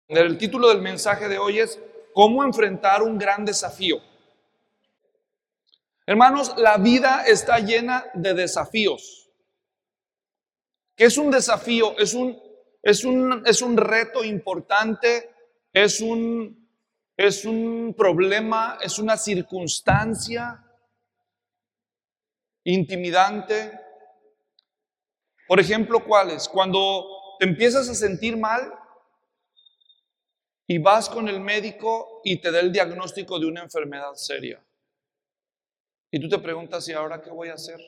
El título del mensaje de hoy es ¿cómo enfrentar un gran desafío? Hermanos, la vida está llena de desafíos. ¿Qué es un desafío? Es un reto importante, es un problema, es una circunstancia intimidante. Por ejemplo, ¿cuáles? Cuando te empiezas a sentir mal y vas con el médico y te da el diagnóstico de una enfermedad seria. Y tú te preguntas, ¿y ahora qué voy a hacer?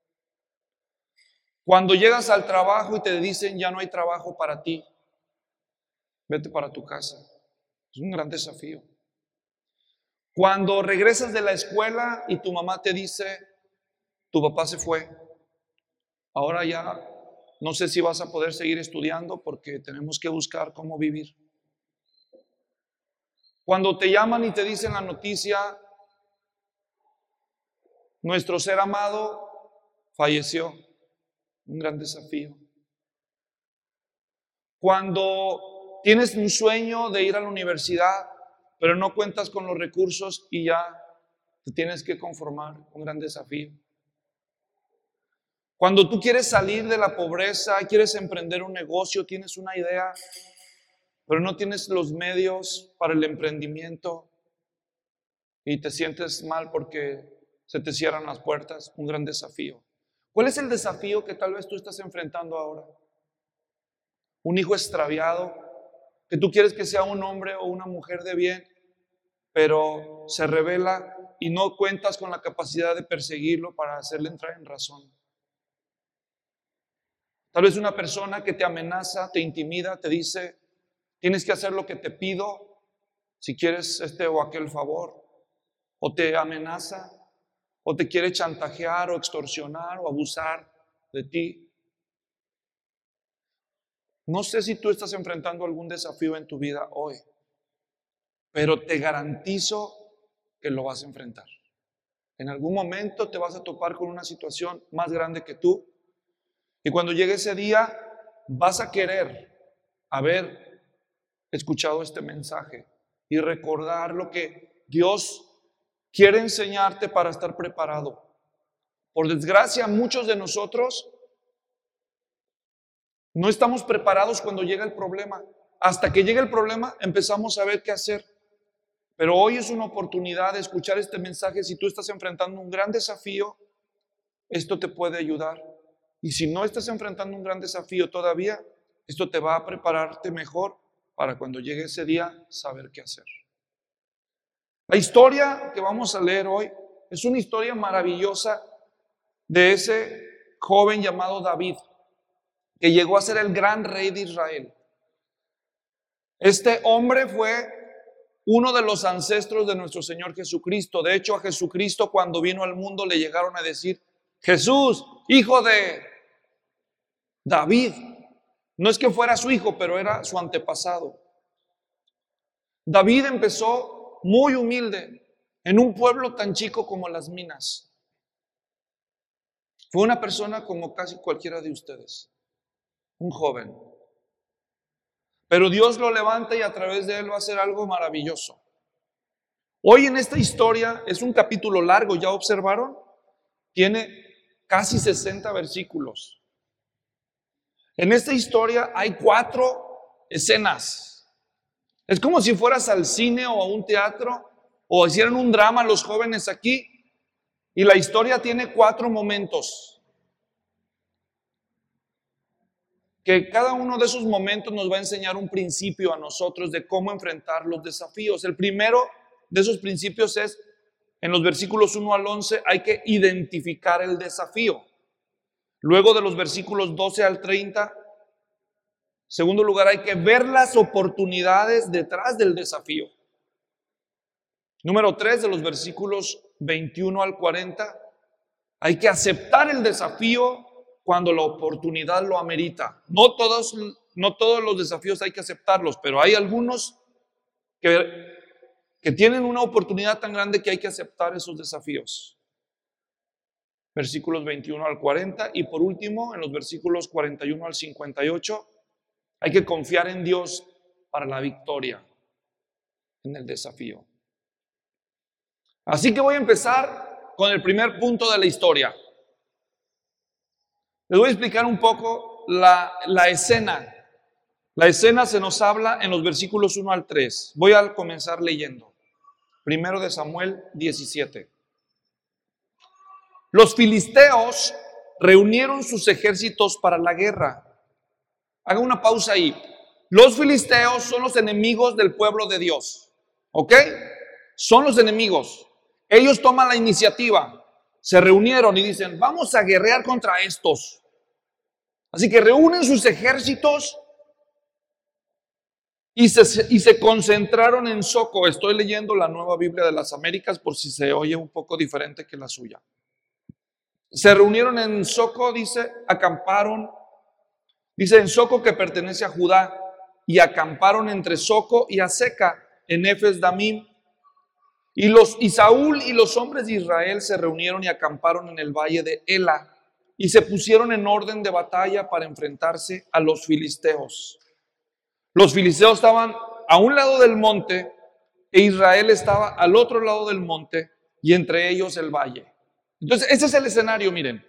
Cuando llegas al trabajo y te dicen, ya no hay trabajo para ti, vete para tu casa. Es un gran desafío. Cuando regresas de la escuela y tu mamá te dice, tu papá se fue, ahora ya no sé si vas a poder seguir estudiando porque tenemos que buscar cómo vivir. Cuando te llaman y te dicen la noticia, nuestro ser amado falleció, un gran desafío. Cuando tienes un sueño de ir a la universidad, pero no cuentas con los recursos y ya te tienes que conformar, un gran desafío. Cuando tú quieres salir de la pobreza, quieres emprender un negocio, tienes una idea, pero no tienes los medios para el emprendimiento y te sientes mal porque se te cierran las puertas, un gran desafío. ¿Cuál es el desafío que tal vez tú estás enfrentando ahora? Un hijo extraviado, que tú quieres que sea un hombre o una mujer de bien, pero se revela y no cuentas con la capacidad de perseguirlo para hacerle entrar en razón. Tal vez una persona que te amenaza, te intimida, te dice, tienes que hacer lo que te pido si quieres este o aquel favor, o te amenaza, o te quiere chantajear o extorsionar o abusar de ti. No sé si tú estás enfrentando algún desafío en tu vida hoy, pero te garantizo que lo vas a enfrentar. En algún momento te vas a topar con una situación más grande que tú y cuando llegue ese día vas a querer haber escuchado este mensaje y recordar lo que Dios quiere enseñarte para estar preparado. Por desgracia, muchos de nosotros no estamos preparados cuando llega el problema. Hasta que llega el problema empezamos a ver qué hacer. Pero hoy es una oportunidad de escuchar este mensaje. Si tú estás enfrentando un gran desafío, esto te puede ayudar. Y si no estás enfrentando un gran desafío todavía, esto te va a prepararte mejor para cuando llegue ese día saber qué hacer. La historia que vamos a leer hoy es una historia maravillosa de ese joven llamado David, que llegó a ser el gran rey de Israel. Este hombre fue uno de los ancestros de nuestro Señor Jesucristo. De hecho, a Jesucristo cuando vino al mundo le llegaron a decir, Jesús, hijo de David. No es que fuera su hijo, pero era su antepasado. David empezó muy humilde en un pueblo tan chico como Las Minas. Fue una persona como casi cualquiera de ustedes, un joven. Pero Dios lo levanta y a través de él va a hacer algo maravilloso. Hoy en esta historia es un capítulo largo, ¿ya observaron? Tiene casi 60 versículos. En esta historia hay 4 escenas. Es como si fueras al cine o a un teatro o hicieran un drama los jóvenes aquí y la historia tiene 4 momentos. Que cada uno de esos momentos nos va a enseñar un principio a nosotros de cómo enfrentar los desafíos. El primero de esos principios es, en los versículos 1 al 11, hay que identificar el desafío. Luego de los versículos 12 al 30, segundo lugar, hay que ver las oportunidades detrás del desafío. Número 3, de los versículos 21 al 40, hay que aceptar el desafío cuando la oportunidad lo amerita. No todos los desafíos hay que aceptarlos, pero hay algunos que tienen una oportunidad tan grande que hay que aceptar esos desafíos. Versículos 21 al 40 y por último, en los versículos 41 al 58, hay que confiar en Dios para la victoria en el desafío. Así que voy a empezar con el primer punto de la historia. Les voy a explicar un poco la escena. La escena se nos habla en los versículos 1 al 3. Voy a comenzar leyendo. Primero de Samuel 17. Los filisteos reunieron sus ejércitos para la guerra. Haga una pausa ahí. Los filisteos son los enemigos del pueblo de Dios. ¿Ok? Son los enemigos. Ellos toman la iniciativa. Se reunieron y dicen, vamos a guerrear contra estos. Así que reúnen sus ejércitos y se concentraron en Soco. Estoy leyendo la Nueva Biblia de las Américas por si se oye un poco diferente que la suya. Se reunieron en Soco, dice, acamparon. Dice en Soco, que pertenece a Judá, y acamparon entre Soco y Aseca en Efes Damim. Y Saúl y los hombres de Israel se reunieron y acamparon en el valle de Ela y se pusieron en orden de batalla para enfrentarse a los filisteos. Los filisteos estaban a un lado del monte e Israel estaba al otro lado del monte y entre ellos el valle. Entonces, ese es el escenario, miren.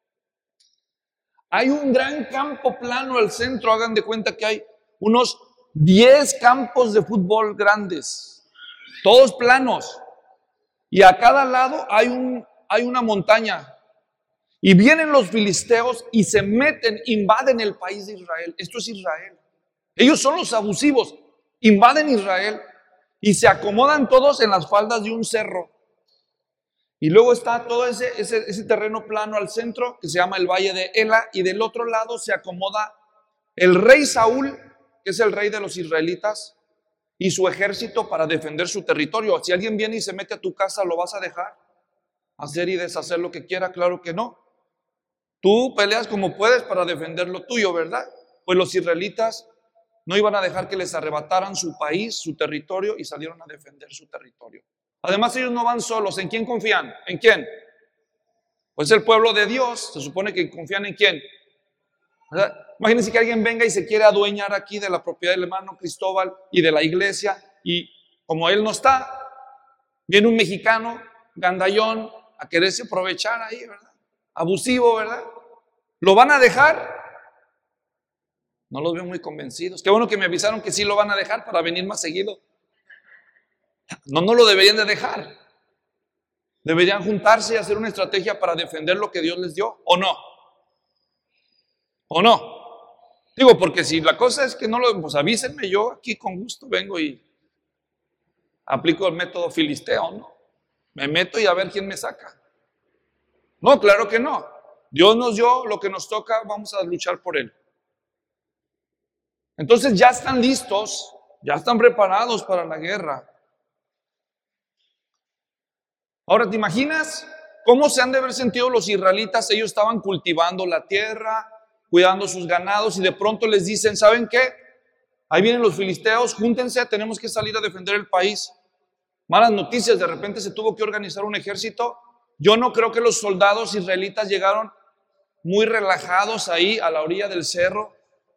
Hay un gran campo plano al centro, hagan de cuenta que hay unos 10 campos de fútbol grandes, todos planos, y a cada lado hay una montaña. Y vienen los filisteos y se meten, invaden el país de Israel. Esto es Israel. Ellos son los abusivos, invaden Israel y se acomodan todos en las faldas de un cerro. Y luego está todo ese terreno plano al centro que se llama el Valle de Ela, y del otro lado se acomoda el rey Saúl, que es el rey de los israelitas, y su ejército para defender su territorio. Si alguien viene y se mete a tu casa, ¿lo vas a dejar hacer y deshacer lo que quiera? Claro que no. Tú peleas como puedes para defender lo tuyo, ¿verdad? Pues los israelitas no iban a dejar que les arrebataran su país, su territorio, y salieron a defender su territorio. Además, ellos no van solos. ¿En quién confían? ¿En quién? Pues el pueblo de Dios. Se supone que confían en quién. ¿Verdad? Imagínense que alguien venga y se quiere adueñar aquí de la propiedad del hermano Cristóbal y de la iglesia, y como él no está, viene un mexicano gandallón a quererse aprovechar ahí, ¿verdad? Abusivo, ¿verdad? ¿Lo van a dejar? No los veo muy convencidos. Qué bueno que me avisaron que sí lo van a dejar para venir más seguido. No lo deberían de dejar. Deberían juntarse y hacer una estrategia para defender lo que Dios les dio, ¿o no? ¿O no? Digo, porque si la cosa es que no lo, pues avísenme, yo aquí con gusto vengo y aplico el método filisteo, ¿no? Me meto y a ver quién me saca. No, claro que no. Dios nos dio lo que nos toca, vamos a luchar por él. Entonces ya están listos, ya están preparados para la guerra. Ahora, ¿te imaginas cómo se han de haber sentido los israelitas? Ellos estaban cultivando la tierra, cuidando sus ganados, y de pronto les dicen, ¿saben qué? Ahí vienen los filisteos, júntense, tenemos que salir a defender el país. Malas noticias, de repente se tuvo que organizar un ejército. Yo no creo que los soldados israelitas llegaron muy relajados ahí a la orilla del cerro.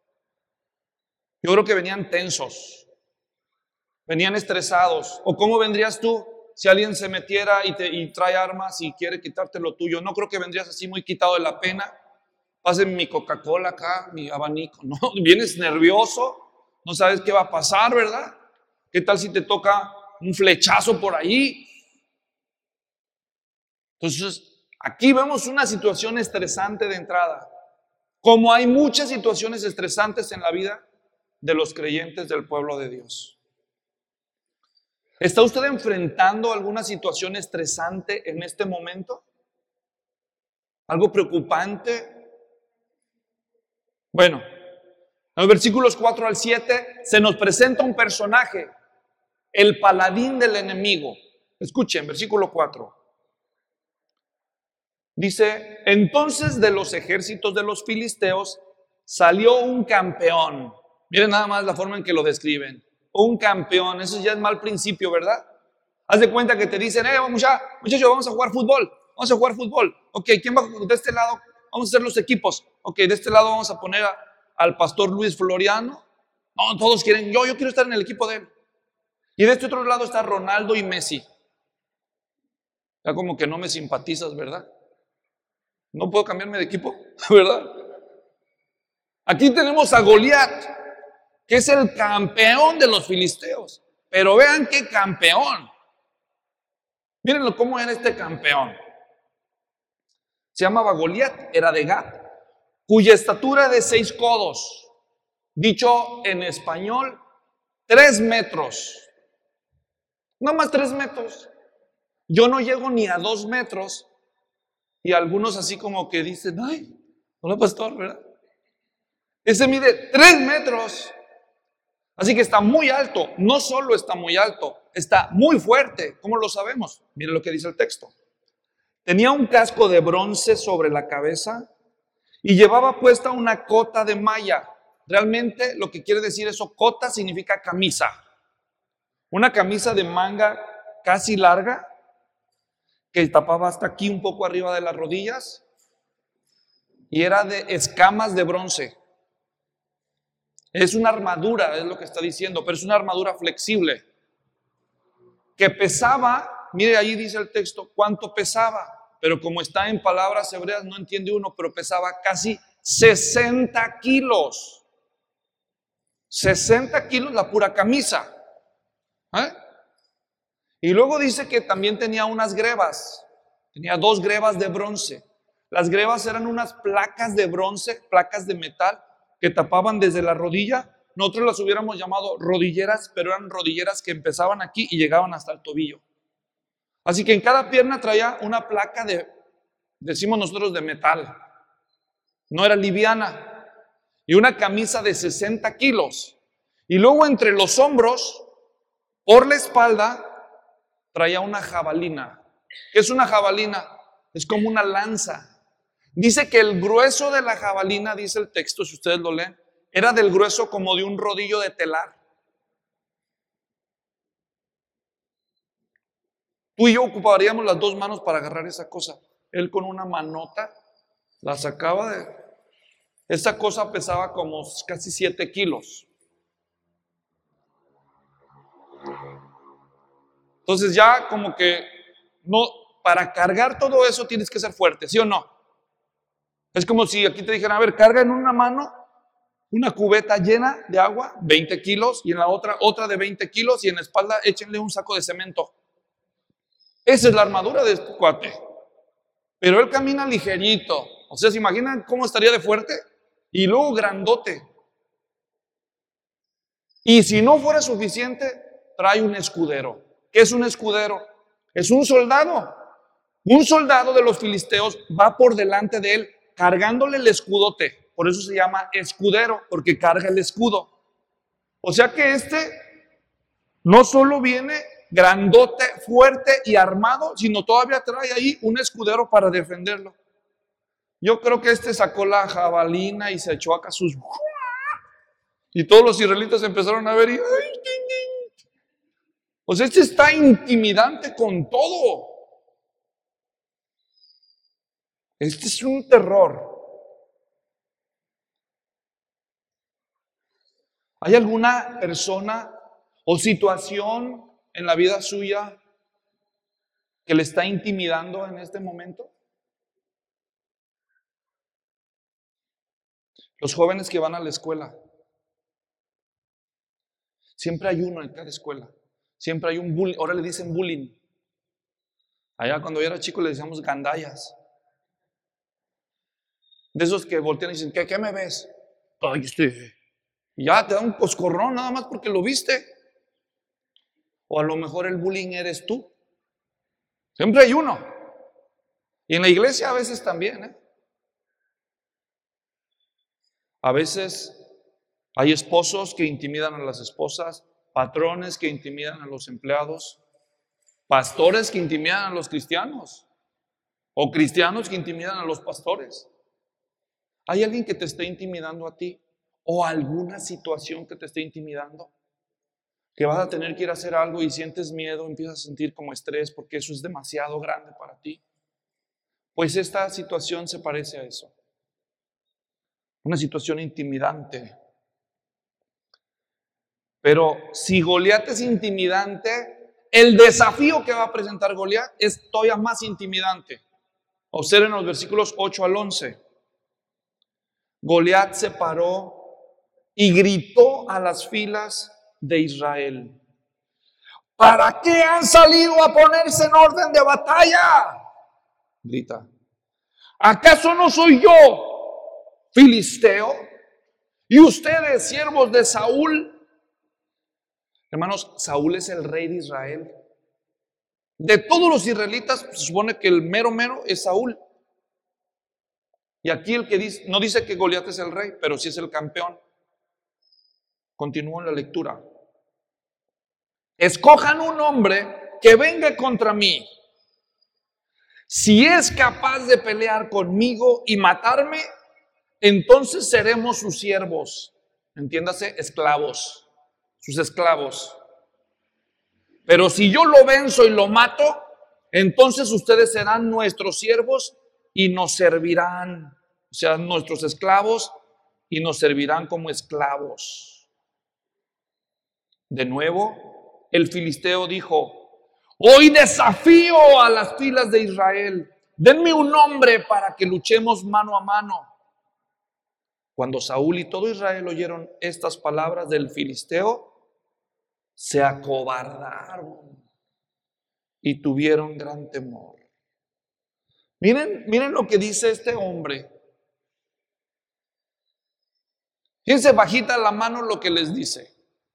Yo creo que venían tensos, venían estresados. ¿O cómo vendrías tú si alguien se metiera y trae armas y quiere quitarte lo tuyo? No creo que vendrías así muy quitado de la pena. Pásenme mi Coca-Cola acá, mi abanico. No, vienes nervioso, no sabes qué va a pasar, ¿verdad? ¿Qué tal si te toca un flechazo por ahí? Entonces, aquí vemos una situación estresante de entrada. Como hay muchas situaciones estresantes en la vida de los creyentes del pueblo de Dios. ¿Está usted enfrentando alguna situación estresante en este momento? ¿Algo preocupante? Bueno, en los versículos 4 al 7 se nos presenta un personaje, el paladín del enemigo. Escuchen, versículo 4. Dice, entonces de los ejércitos de los filisteos salió un campeón. Miren nada más la forma en que lo describen. Un campeón, eso ya es mal principio, ¿verdad? Haz de cuenta que te dicen, muchachos, vamos a jugar fútbol. Vamos a jugar fútbol. Ok, ¿quién va de este lado? Vamos a hacer los equipos. Ok, de este lado vamos a poner al pastor Luis Floriano. No, todos quieren, yo quiero estar en el equipo de él. Y de este otro lado está Ronaldo y Messi. Ya como que no me simpatizas, ¿verdad? No puedo cambiarme de equipo, ¿verdad? Aquí tenemos a Goliat, que es el campeón de los filisteos. Pero vean qué campeón. Mírenlo cómo era este campeón. Se llamaba Goliat, era de Gat, cuya estatura de 6 codos. Dicho en español, 3 metros. No más 3 metros. Yo no llego ni a 2 metros. Y algunos así como que dicen, ay, hola pastor, ¿verdad? Ese mide 3 metros. Así que está muy alto. No solo está muy alto, está muy fuerte. ¿Cómo lo sabemos? Miren lo que dice el texto. Tenía un casco de bronce sobre la cabeza y llevaba puesta una cota de malla. Realmente lo que quiere decir eso, cota significa camisa. Una camisa de manga casi larga que tapaba hasta aquí un poco arriba de las rodillas y era de escamas de bronce. Es una armadura, es lo que está diciendo, pero es una armadura flexible que pesaba, mire ahí dice el texto, cuánto pesaba, pero como está en palabras hebreas no entiende uno, pero pesaba casi 60 kilos. 60 kilos la pura camisa. ¿Eh? Y luego dice que también tenía unas grebas, tenía 2 grebas de bronce. Las grebas eran unas placas de bronce, placas de metal, que tapaban desde la rodilla. Nosotros las hubiéramos llamado rodilleras, pero eran rodilleras que empezaban aquí y llegaban hasta el tobillo. Así que en cada pierna traía una placa decimos nosotros, de metal. No era liviana. Y una camisa de 60 kilos. Y luego entre los hombros, por la espalda, traía una jabalina. ¿Qué es una jabalina? Es como una lanza. Dice que el grueso de la jabalina, dice el texto, si ustedes lo leen, era del grueso como de un rodillo de telar. Tú y yo ocuparíamos las 2 manos para agarrar esa cosa. Él con una manota la sacaba de... Esa cosa pesaba como casi 7 kilos. Entonces ya como que no, para cargar todo eso tienes que ser fuerte, ¿sí o no? Es como si aquí te dijeran, a ver, carga en una mano una cubeta llena de agua, 20 kilos, y en la otra de 20 kilos, y en la espalda échenle un saco de cemento. Esa es la armadura de este cuate. Pero él camina ligerito. O sea, ¿se imaginan cómo estaría de fuerte? Y luego grandote. Y si no fuera suficiente, trae un escudero. ¿Qué es un escudero? Es un soldado. Un soldado de los filisteos va por delante de él cargándole el escudote. Por eso se llama escudero, porque carga el escudo. O sea que no solo viene grandote, fuerte y armado, sino todavía trae ahí un escudero para defenderlo. Yo creo que sacó la jabalina y se echó acá sus... Y todos los israelitas empezaron a ver y... O sea, está intimidante con todo. Este es un terror. ¿Hay alguna persona o situación en la vida suya que le está intimidando en este momento? Los jóvenes que van a la escuela. Siempre hay uno en cada escuela. Siempre hay un bullying. Ahora le dicen bullying. Allá cuando yo era chico le decíamos gandallas. De esos que voltean y dicen, ¿qué me ves? Ay, y ya te da un coscorrón nada más porque lo viste. O a lo mejor el bullying eres tú. Siempre hay uno. Y en la iglesia a veces también, ¿eh? A veces hay esposos que intimidan a las esposas, patrones que intimidan a los empleados, pastores que intimidan a los cristianos, o cristianos que intimidan a los pastores. ¿Hay alguien que te esté intimidando a ti? ¿O alguna situación que te esté intimidando? Que vas a tener que ir a hacer algo y sientes miedo, empiezas a sentir como estrés porque eso es demasiado grande para ti. Pues esta situación se parece a eso. Una situación intimidante. Pero si Goliat es intimidante, el desafío que va a presentar Goliat es todavía más intimidante. Observen los versículos 8 al 11. Goliat se paró y gritó a las filas de Israel: ¿para qué han salido a ponerse en orden de batalla? Grita. ¿Acaso no soy yo filisteo y ustedes siervos de Saúl? Hermanos, Saúl es el rey de Israel. De todos los israelitas, se supone que el mero es Saúl. Y aquí el que dice, no dice que Goliat es el rey, pero sí es el campeón. Continúo en la lectura. Escojan un hombre que venga contra mí. Si es capaz de pelear conmigo y matarme, entonces seremos sus siervos. Entiéndase, esclavos. Sus esclavos. Pero si yo lo venzo y lo mato, entonces ustedes serán nuestros siervos y nos servirán. O sea, nuestros esclavos y nos servirán como esclavos. De nuevo, el filisteo dijo: hoy desafío a las filas de Israel. Denme un hombre para que luchemos mano a mano. Cuando Saúl y todo Israel oyeron estas palabras del filisteo, se acobardaron y tuvieron gran temor. Miren lo que dice este hombre. Fíjense bajita la mano lo que les dice.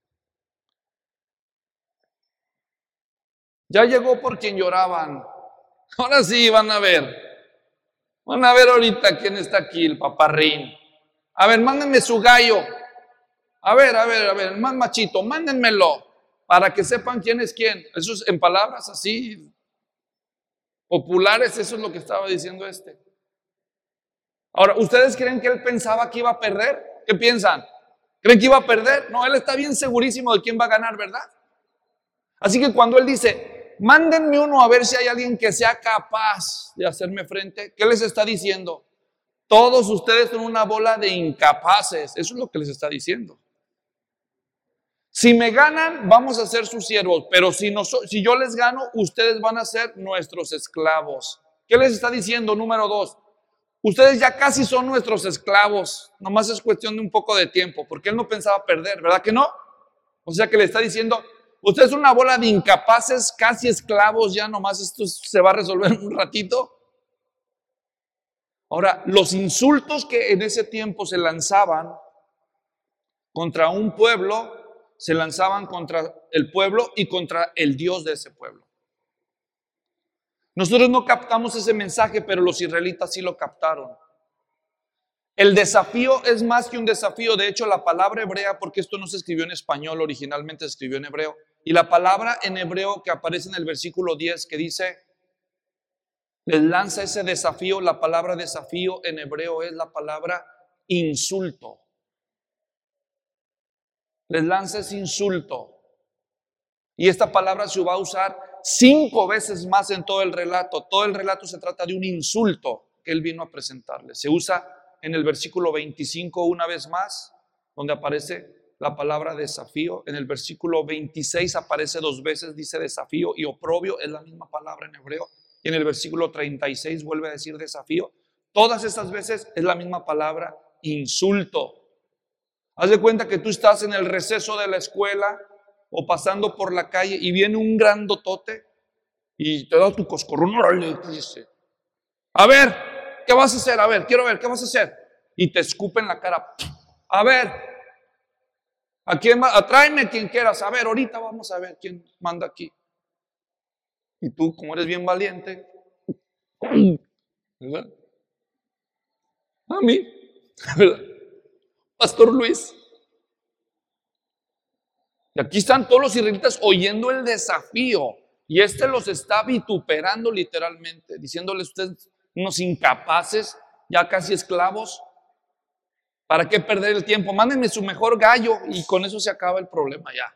Ya llegó por quien lloraban. Ahora sí van a ver. Van a ver ahorita quién está aquí, el paparrín. A ver, mándenme su gallo. A ver, el más machito, mándenmelo. Para que sepan quién es quién. Eso es en palabras así populares, eso es lo que estaba diciendo este. Ahora, ¿ustedes creen que él pensaba que iba a perder? ¿Qué piensan? ¿Creen que iba a perder? No, él está bien segurísimo de quién va a ganar, ¿verdad? Así que cuando él dice: mándenme uno a ver si hay alguien que sea capaz de hacerme frente, ¿qué les está diciendo? Todos ustedes son una bola de incapaces. Eso es lo que les está diciendo. Si me ganan, vamos a ser sus siervos, pero si yo les gano, ustedes van a ser nuestros esclavos. ¿Qué les está diciendo? Número 2, ustedes ya casi son nuestros esclavos, nomás es cuestión de un poco de tiempo, porque él no pensaba perder, ¿verdad que no? O sea que le está diciendo: ustedes son una bola de incapaces, casi esclavos, ya nomás esto se va a resolver en un ratito. Ahora, los insultos que en ese tiempo se lanzaban contra un pueblo, se lanzaban contra el pueblo y contra el Dios de ese pueblo. Nosotros no captamos ese mensaje, pero los israelitas sí lo captaron. El desafío es más que un desafío. De hecho, la palabra hebrea, porque esto no se escribió en español, originalmente se escribió en hebreo, y la palabra en hebreo que aparece en el versículo 10 que dice, les lanza ese desafío, la palabra desafío en hebreo es la palabra insulto. Les lanza ese insulto. Y esta palabra se va a usar 5 veces más en todo el relato. Todo el relato se trata de un insulto que él vino a presentarles. Se usa en el versículo 25 una vez más, donde aparece la palabra desafío. En el versículo 26 aparece 2 veces, dice desafío, y oprobio es la misma palabra en hebreo. Y en el versículo 36 vuelve a decir desafío. Todas estas veces es la misma palabra insulto. Haz de cuenta que tú estás en el receso de la escuela o pasando por la calle y viene un grandotote y te da tu coscorrón, órale, te dice: a ver, ¿qué vas a hacer? A ver, quiero ver, ¿qué vas a hacer? Y te escupe en la cara. A ver, ¿a quién más? Atráeme quien quieras. A ver, ahorita vamos a ver quién manda aquí. Y tú, como eres bien valiente, ¿verdad? A mí, ¿verdad? Pastor Luis. Y aquí están todos los israelitas oyendo el desafío. Y los está vituperando literalmente, diciéndoles: ustedes unos incapaces, ya casi esclavos. ¿Para qué perder el tiempo? Mándenme su mejor gallo y con eso se acaba el problema ya.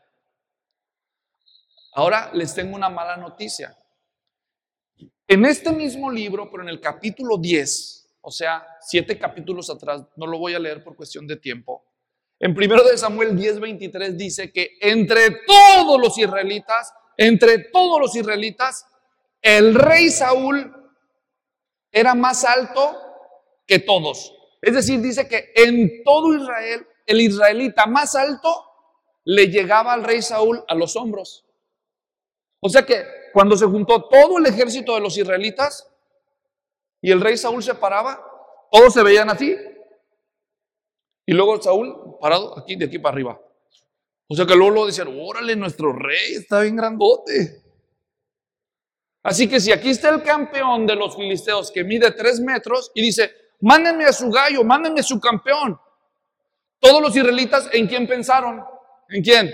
Ahora les tengo una mala noticia. En este mismo libro, pero en el capítulo 10, o sea, 7 capítulos atrás, no lo voy a leer por cuestión de tiempo, En 1 Samuel 10:23 dice que entre todos los israelitas, el rey Saúl era más alto que todos. Es decir, dice que en todo Israel, el israelita más alto le llegaba al rey Saúl a los hombros. O sea que cuando se juntó todo el ejército de los israelitas y el rey Saúl se paraba, todos se veían así. Y luego Saúl parado aquí, de aquí para arriba. O sea que luego decían, órale, nuestro rey está bien grandote. Así que si aquí está el campeón de los filisteos que mide 3 metros y dice, mándenme a su gallo, mándenme a su campeón. Todos los israelitas, ¿en quién pensaron? ¿En quién?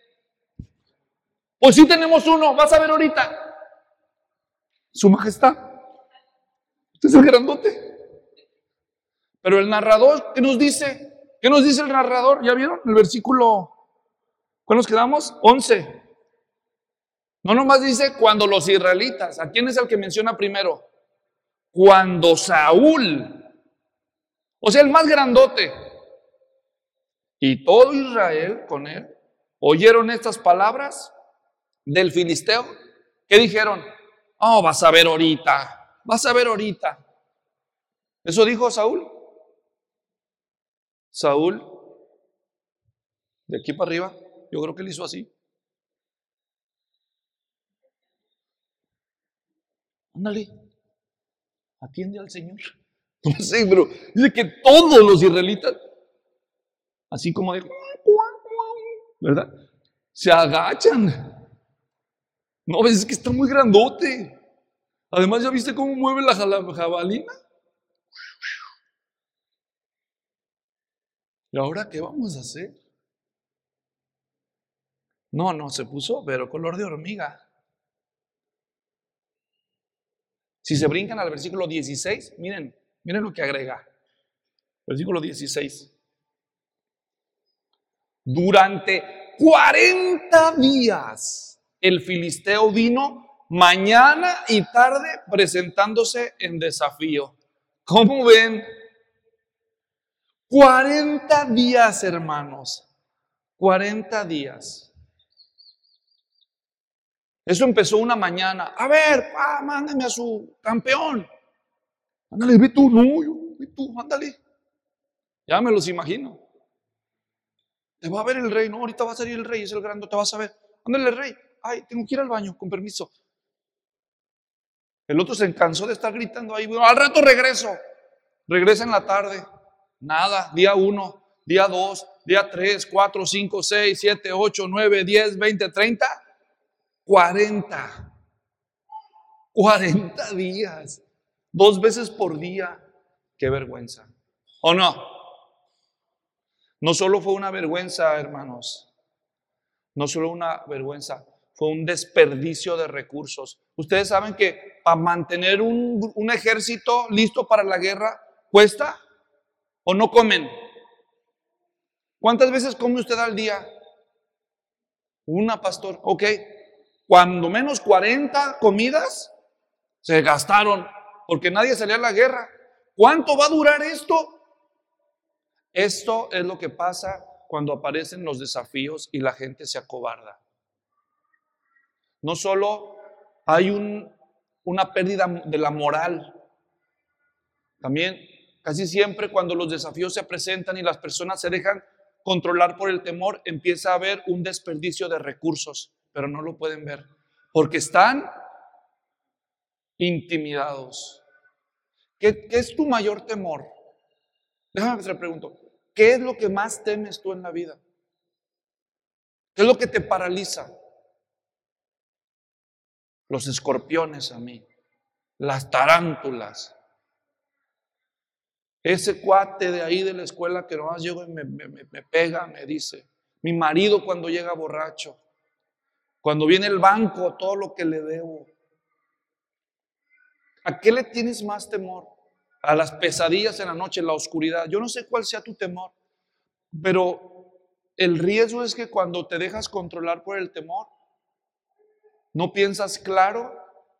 Pues sí tenemos uno, vas a ver ahorita. Su majestad. Usted es el grandote. Pero el narrador, ¿qué nos dice? ¿Qué nos dice el narrador? ¿Ya vieron? El versículo, ¿cuál nos quedamos? 11. No nomás dice cuando los israelitas. ¿A quién es el que menciona primero? Cuando Saúl, o sea, el más grandote, y todo Israel con él, oyeron estas palabras del filisteo. ¿Qué dijeron? Oh, vas a ver ahorita, vas a ver ahorita. ¿Eso dijo Saúl? Saúl, de aquí para arriba, yo creo que él hizo así. Ándale, atiende al Señor. No sé, pero dice que todos los israelitas, así como de, ¿verdad? Se agachan. No, ves, es que está muy grandote. Además, ¿ya viste cómo mueve la jabalina? ¿Y ahora qué vamos a hacer? No, se puso, pero color de hormiga. Si se brincan al versículo 16, miren lo que agrega. Versículo 16. Durante 40 días el filisteo vino mañana y tarde presentándose en desafío. ¿Cómo ven? 40 días, hermanos. 40 días. Eso empezó una mañana. A ver, mándame a su campeón. Ándale, ve tú, ve tú, ándale. Ya me los imagino. Te va a ver el rey, no, ahorita va a salir el rey, es el grande, te vas a ver. Ándale, rey, ay, tengo que ir al baño, con permiso. El otro se cansó de estar gritando ahí, bueno, al rato regreso. Regresa en la tarde. Nada, día 1, día 2, día 3, 4, 5, 6, 7, 8, 9, 10, 20, 30, 40. 40 días. 2 veces por día. Qué vergüenza. ¿O no? No solo fue una vergüenza, hermanos. No solo una vergüenza, fue un desperdicio de recursos. Ustedes saben que para mantener un ejército listo para la guerra, ¿cuesta? ¿O no comen? ¿Cuántas veces come usted al día? Una, pastor. Ok. Cuando menos 40 comidas se gastaron porque nadie salía a la guerra. ¿Cuánto va a durar esto? Esto es lo que pasa cuando aparecen los desafíos y la gente se acobarda. No solo hay una pérdida de la moral, también casi siempre cuando los desafíos se presentan y las personas se dejan controlar por el temor, empieza a haber un desperdicio de recursos, pero no lo pueden ver porque están intimidados. ¿Qué es tu mayor temor? Déjame que te pregunto, ¿qué es lo que más temes tú en la vida? ¿Qué es lo que te paraliza? Los escorpiones a mí, las tarántulas. Ese cuate de ahí de la escuela que nomás llego y me pega, me dice. Mi marido cuando llega borracho. Cuando viene el banco, todo lo que le debo. ¿A qué le tienes más temor? A las pesadillas en la noche, en la oscuridad. Yo no sé cuál sea tu temor, pero el riesgo es que cuando te dejas controlar por el temor, no piensas claro,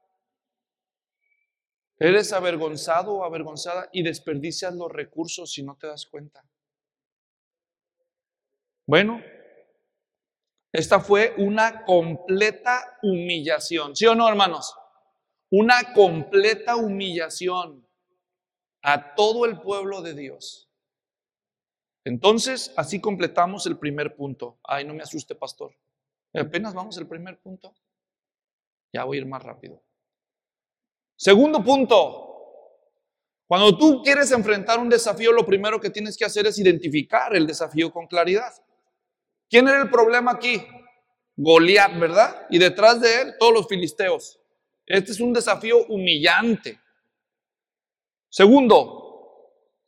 eres avergonzado o avergonzada y desperdicias los recursos si no te das cuenta. Bueno, esta fue una completa humillación, ¿sí o no, hermanos? Una completa humillación a todo el pueblo de Dios. Entonces, así completamos el primer punto. Ay, no me asuste, pastor. Apenas vamos al primer punto. Ya voy a ir más rápido. Segundo punto. Cuando tú quieres enfrentar un desafío, lo primero que tienes que hacer es identificar el desafío con claridad. ¿Quién era el problema aquí? Goliat, ¿verdad? Y detrás de él, todos los filisteos. Este es un desafío humillante. Segundo,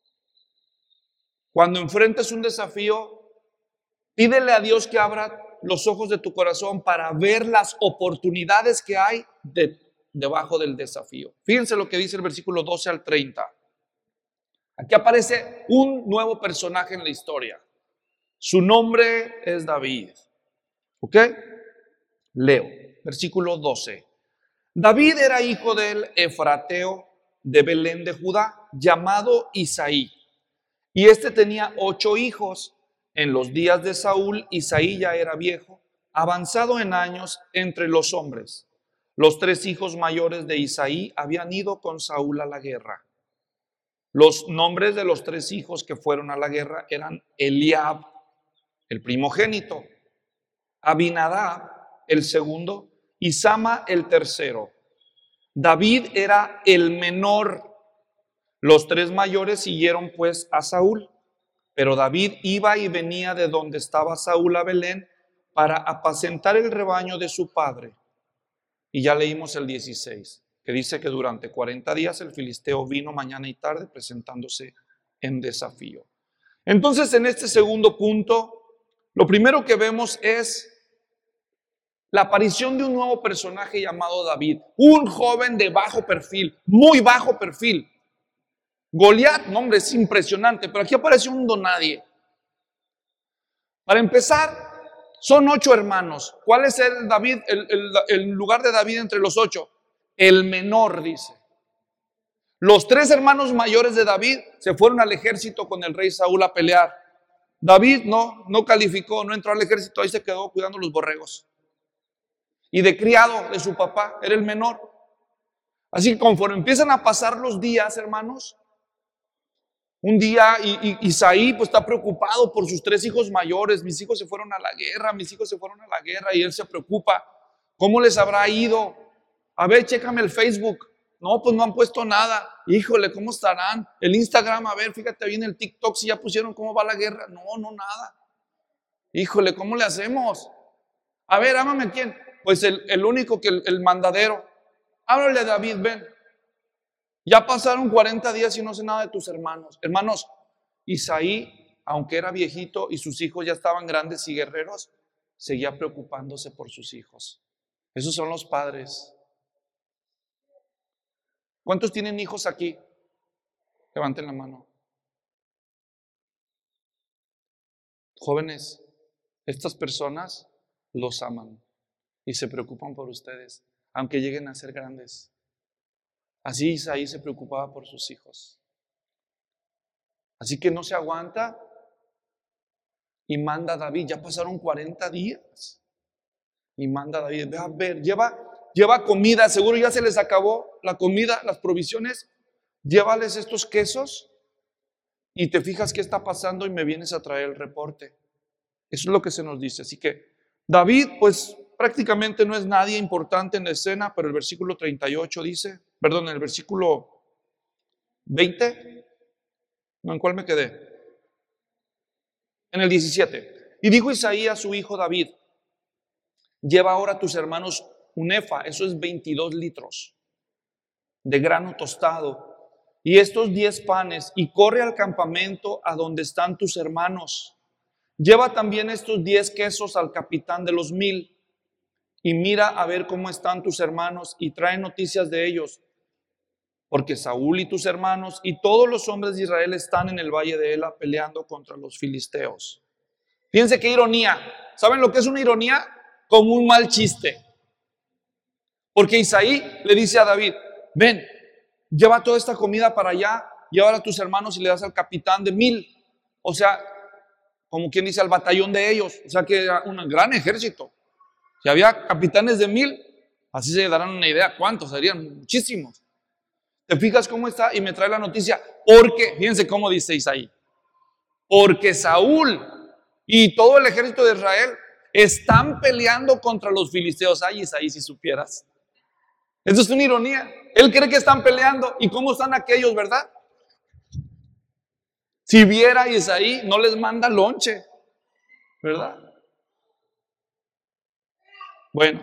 cuando enfrentes un desafío, pídele a Dios que abra los ojos de tu corazón para ver las oportunidades que hay debajo del desafío. Fíjense lo que dice el versículo 12 al 30. Aquí aparece un nuevo personaje en la historia. Su nombre es David. ¿Ok? Leo, versículo 12. David era hijo del efrateo de Belén de Judá, llamado Isaí. Y este tenía 8 hijos. En los días de Saúl, Isaí ya era viejo, avanzado en años entre los hombres. Los 3 hijos mayores de Isaí habían ido con Saúl a la guerra. Los nombres de los 3 hijos que fueron a la guerra eran Eliab, el primogénito, Abinadab, el segundo, y Sama, el tercero. David era el menor. Los 3 mayores siguieron pues a Saúl, pero David iba y venía de donde estaba Saúl a Belén para apacentar el rebaño de su padre. Y ya leímos el 16, que dice que durante 40 días el filisteo vino mañana y tarde presentándose en desafío. Entonces, en este segundo punto, lo primero que vemos es la aparición de un nuevo personaje llamado David, un joven de bajo perfil, muy bajo perfil. Goliat, no, hombre, es impresionante, pero aquí aparece un donadie. Para empezar, son 8 hermanos. ¿Cuál es el lugar de David entre los 8? El menor, dice. Los 3 hermanos mayores de David se fueron al ejército con el rey Saúl a pelear. David no calificó, no entró al ejército, ahí se quedó cuidando los borregos. Y de criado de su papá, era el menor. Así que conforme empiezan a pasar los días, hermanos, un día Isaí pues está preocupado por sus 3 hijos mayores. Mis hijos se fueron a la guerra, y él se preocupa. ¿Cómo les habrá ido? A ver, chécame el Facebook. No, pues no han puesto nada. Híjole, ¿cómo estarán? El Instagram, a ver, fíjate bien el TikTok, si ya pusieron cómo va la guerra. No, nada. Híjole, ¿cómo le hacemos? A ver, ámame quién. Pues el único que el mandadero. Háblale a David, ven. Ya pasaron 40 días y no sé nada de tus hermanos. Hermanos, Isaí, aunque era viejito y sus hijos ya estaban grandes y guerreros, seguía preocupándose por sus hijos. Esos son los padres. ¿Cuántos tienen hijos aquí? Levanten la mano. Jóvenes, estas personas los aman y se preocupan por ustedes, aunque lleguen a ser grandes. Así Isaí se preocupaba por sus hijos. Así que no se aguanta y manda a David. Ya pasaron 40 días. Y manda a David, ve a ver, lleva comida, seguro ya se les acabó la comida, las provisiones. Llévales estos quesos y te fijas qué está pasando y me vienes a traer el reporte. Eso es lo que se nos dice. Así que David, pues prácticamente no es nadie importante en la escena, pero el versículo 38 dice, perdón, el versículo 20, no, ¿en cuál me quedé? En el 17. Y dijo Isaí a su hijo David, lleva ahora a tus hermanos un efa, eso es 22 litros de grano tostado, y estos 10 panes, y corre al campamento a donde están tus hermanos. Lleva también estos 10 quesos al capitán de los 1000, y mira a ver cómo están tus hermanos, y trae noticias de ellos, porque Saúl y tus hermanos y todos los hombres de Israel están en el valle de Ela peleando contra los filisteos. Fíjense qué ironía. ¿Saben lo que es una ironía? Como un mal chiste. Porque Isaí le dice a David, ven, lleva toda esta comida para allá, llévala a tus hermanos y le das al capitán de 1000. O sea, como quien dice, al batallón de ellos. O sea que era un gran ejército. Si había capitanes de 1000, así se darán una idea cuántos serían, muchísimos. ¿Te fijas cómo está? Y me trae la noticia, porque, fíjense cómo dice Isaí, porque Saúl y todo el ejército de Israel están peleando contra los filisteos. Ay, Isaí, si supieras. Eso es una ironía. Él cree que están peleando. ¿Y cómo están aquellos, verdad? Si viera Isaí, no les manda lonche, ¿verdad? Bueno,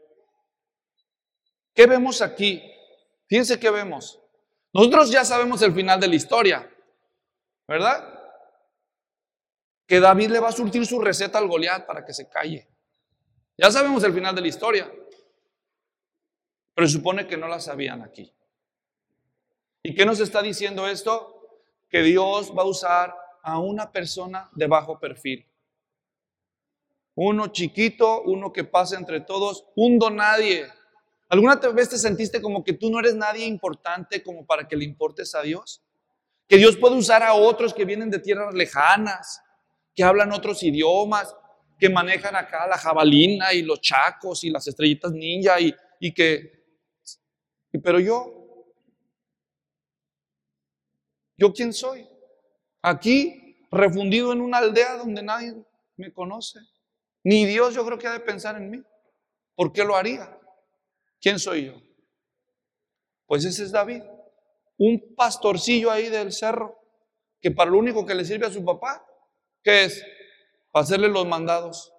¿qué vemos aquí? Fíjense qué vemos. Nosotros ya sabemos el final de la historia, ¿verdad? Que David le va a surtir su receta al Goliat para que se calle. Ya sabemos el final de la historia. Pero se supone que no la sabían aquí. ¿Y qué nos está diciendo esto? Que Dios va a usar a una persona de bajo perfil. Uno chiquito, uno que pasa entre todos, un donadie. ¿Alguna vez te sentiste como que tú no eres nadie importante como para que le importes a Dios? Que Dios puede usar a otros que vienen de tierras lejanas, que hablan otros idiomas, que manejan acá la jabalina y los chacos y las estrellitas ninja pero yo ¿quién soy? Aquí, refundido en una aldea donde nadie me conoce. Ni Dios yo creo que ha de pensar en mí. ¿Por qué lo haría? ¿Quién soy yo? Pues ese es David, un pastorcillo ahí del cerro, que para lo único que le sirve a su papá, ¿qué es? Para hacerle los mandados.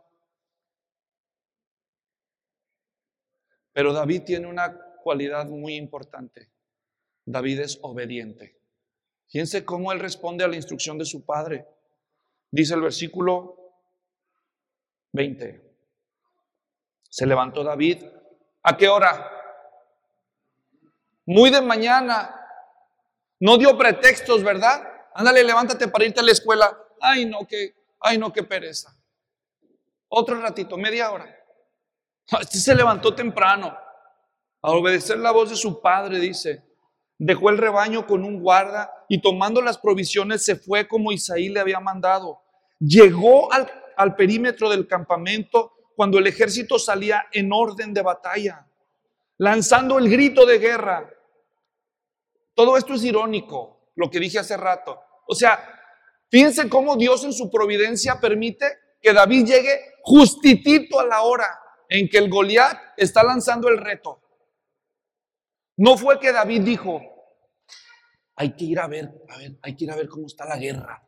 Pero David tiene una cualidad muy importante. David es obediente. Fíjense cómo él responde a la instrucción de su padre. Dice el versículo 20. Se levantó David. ¿A qué hora? Muy de mañana. No dio pretextos, ¿verdad? Ándale, levántate para irte a la escuela. Ay, no, qué pereza. Otro ratito, media hora. Este se levantó temprano a obedecer la voz de su padre, dice. Dejó el rebaño con un guarda y tomando las provisiones se fue como Isaí le había mandado. Llegó al perímetro del campamento cuando el ejército salía en orden de batalla, lanzando el grito de guerra. Todo esto es irónico, lo que dije hace rato. O sea, fíjense cómo Dios en su providencia permite que David llegue justitito a la hora en que el Goliat está lanzando el reto. No fue que David dijo, hay que ir a ver cómo está la guerra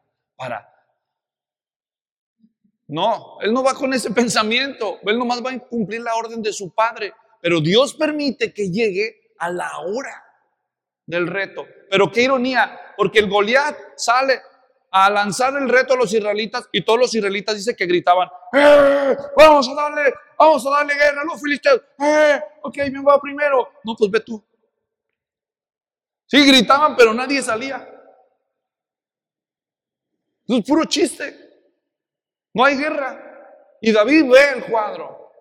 No, él no va con ese pensamiento, él nomás va a cumplir la orden de su padre, pero Dios permite que llegue a la hora del reto. Pero qué ironía, porque el Goliat sale a lanzar el reto a los israelitas y todos los israelitas dice que gritaban, vamos a darle guerra a los filisteos, ok, me va primero. No, pues ve tú. Sí, gritaban, pero nadie salía. Es puro chiste. No hay guerra. Y David ve el cuadro.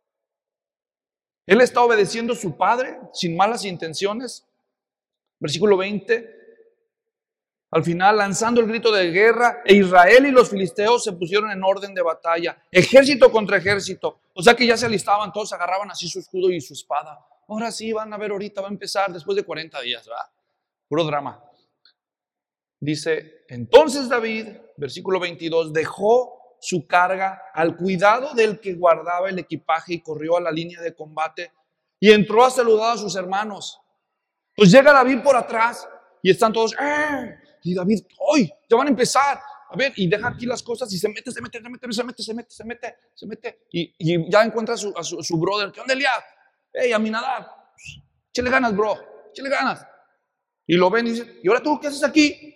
Él está obedeciendo a su padre sin malas intenciones. Versículo 20. Al final, lanzando el grito de guerra, e Israel y los filisteos se pusieron en orden de batalla, ejército contra ejército. O sea que ya se alistaban, todos agarraban así su escudo y su espada. Ahora sí, van a ver ahorita, va a empezar después de 40 días, ¿verdad? Puro drama. Dice, entonces David, versículo 22, dejó su carga al cuidado del que guardaba el equipaje y corrió a la línea de combate y entró a saludar a sus hermanos. Pues llega David por atrás y están todos, y David, ¡ay! Ya van a empezar. A ver, y deja aquí las cosas y se mete. Y ya encuentra a su brother. ¿Qué onda, Eliab? ¡Ey, Aminadab! Échale ganas, bro. Échale ganas. Y lo ven y dice, ¿y ahora tú qué haces aquí?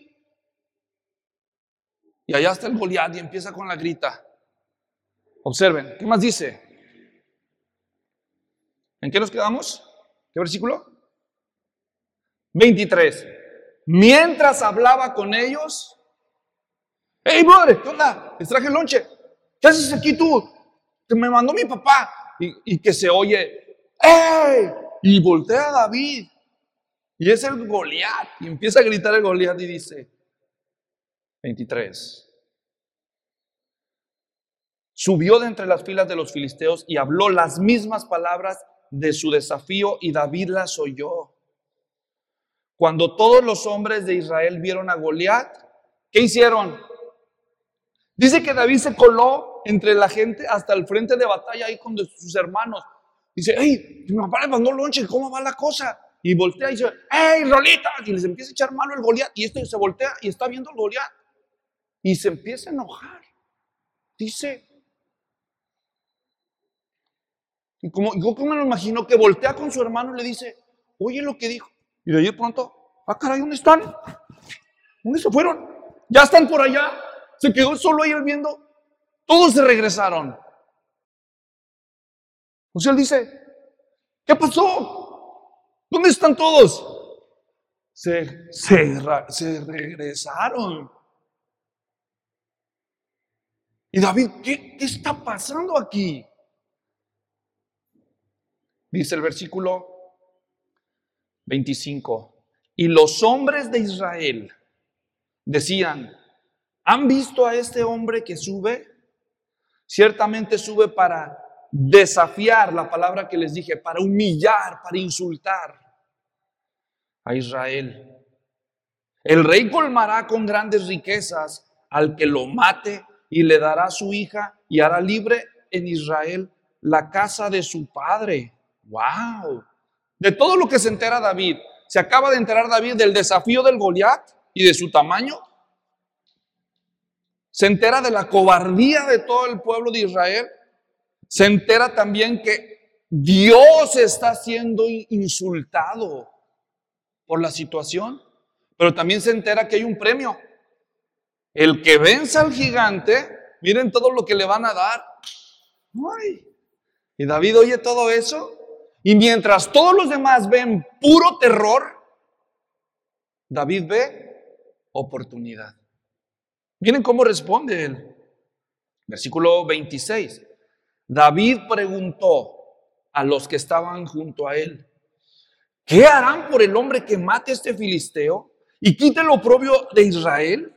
Y allá está el Goliat y empieza con la grita. Observen, ¿qué más dice? ¿En qué nos quedamos? ¿Qué versículo? 23. Mientras hablaba con ellos, hey, brother, ¿qué onda? Les traje el lonche. ¿Qué haces aquí tú? Que me mandó mi papá. Y que se oye, ¡hey! Y voltea a David. Y es el Goliat. Y empieza a gritar el Goliat y dice, 23. subió de entre las filas de los filisteos y habló las mismas palabras de su desafío, y David las oyó. Cuando todos los hombres de Israel vieron a Goliat, ¿qué hicieron? Dice que David se coló entre la gente hasta el frente de batalla ahí con sus hermanos. Dice, hey, mi papá le mandó lonche, ¿cómo va la cosa? Y voltea y dice, hey, Rolita, y les empieza a echar mano el Goliat, y este se voltea y está viendo el Goliat y se empieza a enojar. Dice, y como yo me lo imagino, que voltea con su hermano y le dice, oye lo que dijo. Y de ahí de pronto, caray, ¿dónde están? ¿Dónde se fueron? Ya están por allá. Se quedó solo ahí viendo. Todos se regresaron. O sea, él dice, ¿qué pasó? ¿Dónde están todos? Se regresaron. Y David, ¿qué está pasando aquí? Dice el versículo 25. Y los hombres de Israel decían, ¿han visto a este hombre que sube? Ciertamente sube para desafiar, la palabra que les dije, para humillar, para insultar a Israel. El rey colmará con grandes riquezas al que lo mate y le dará a su hija y hará libre en Israel la casa de su padre. ¡Wow! De todo lo que se entera David, se acaba de enterar David del desafío del Goliat y de su tamaño. Se entera de la cobardía de todo el pueblo de Israel. Se entera también que Dios está siendo insultado por la situación. Pero también se entera que hay un premio. El que venza al gigante, miren todo lo que le van a dar. Ay. Y David oye todo eso. Y mientras todos los demás ven puro terror, David ve oportunidad. Miren cómo responde él. Versículo 26. David preguntó a los que estaban junto a él, ¿qué harán por el hombre que mate a este filisteo y quite lo oprobio de Israel?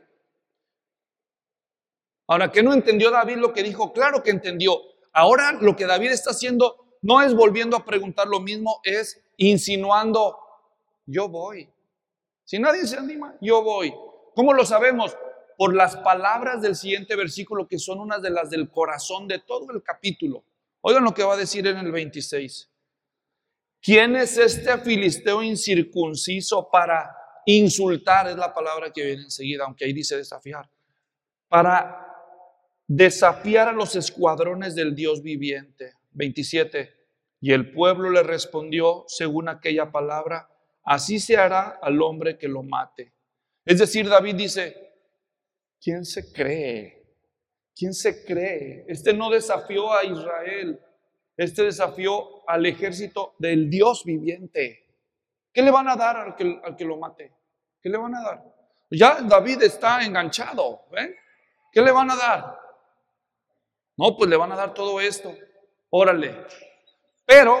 Ahora, ¿qué no entendió David lo que dijo? Claro que entendió. Ahora lo que David está haciendo no es volviendo a preguntar lo mismo, es insinuando, yo voy. Si nadie se anima, yo voy. ¿Cómo lo sabemos? Por las palabras del siguiente versículo, que son unas de las del corazón de todo el capítulo. Oigan lo que va a decir en el 26. ¿Quién es este filisteo incircunciso para insultar? Es la palabra que viene enseguida, aunque ahí dice desafiar. Para desafiar a los escuadrones del Dios viviente. 27. Y el pueblo le respondió según aquella palabra, así se hará al hombre que lo mate. Es decir, David dice, ¿quién se cree? ¿Quién se cree? Este no desafió a Israel, este desafió al ejército del Dios viviente. ¿Qué le van a dar al que lo mate? ¿Qué le van a dar? Ya David está enganchado, ¿ven? ¿Qué le van a dar? No, pues le van a dar todo esto. Órale. Pero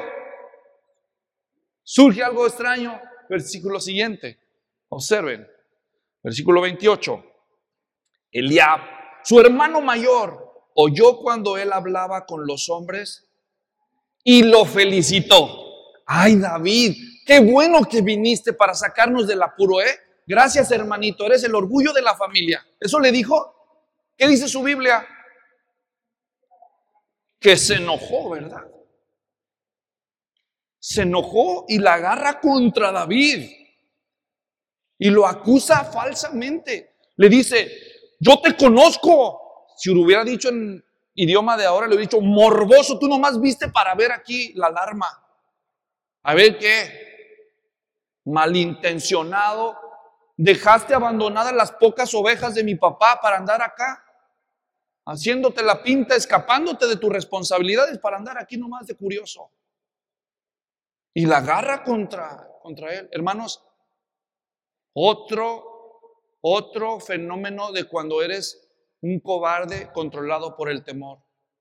surge algo extraño. Versículo siguiente. Observen. Versículo 28. Eliab, su hermano mayor, oyó cuando él hablaba con los hombres y lo felicitó. Ay, David, qué bueno que viniste para sacarnos del apuro, ¿eh? Gracias, hermanito, eres el orgullo de la familia. ¿Eso le dijo? ¿Qué dice su Biblia? Que se enojó, ¿verdad? Se enojó y la agarra contra David y lo acusa falsamente. Le dice, yo te conozco. Si lo hubiera dicho en idioma de ahora, le hubiera dicho, morboso, tú nomás viste para ver aquí la alarma. A ver qué, malintencionado, dejaste abandonadas las pocas ovejas de mi papá para andar acá, haciéndote la pinta, escapándote de tus responsabilidades para andar aquí nomás de curioso. Y la agarra contra él. Hermanos, otro fenómeno de cuando eres un cobarde controlado por el temor.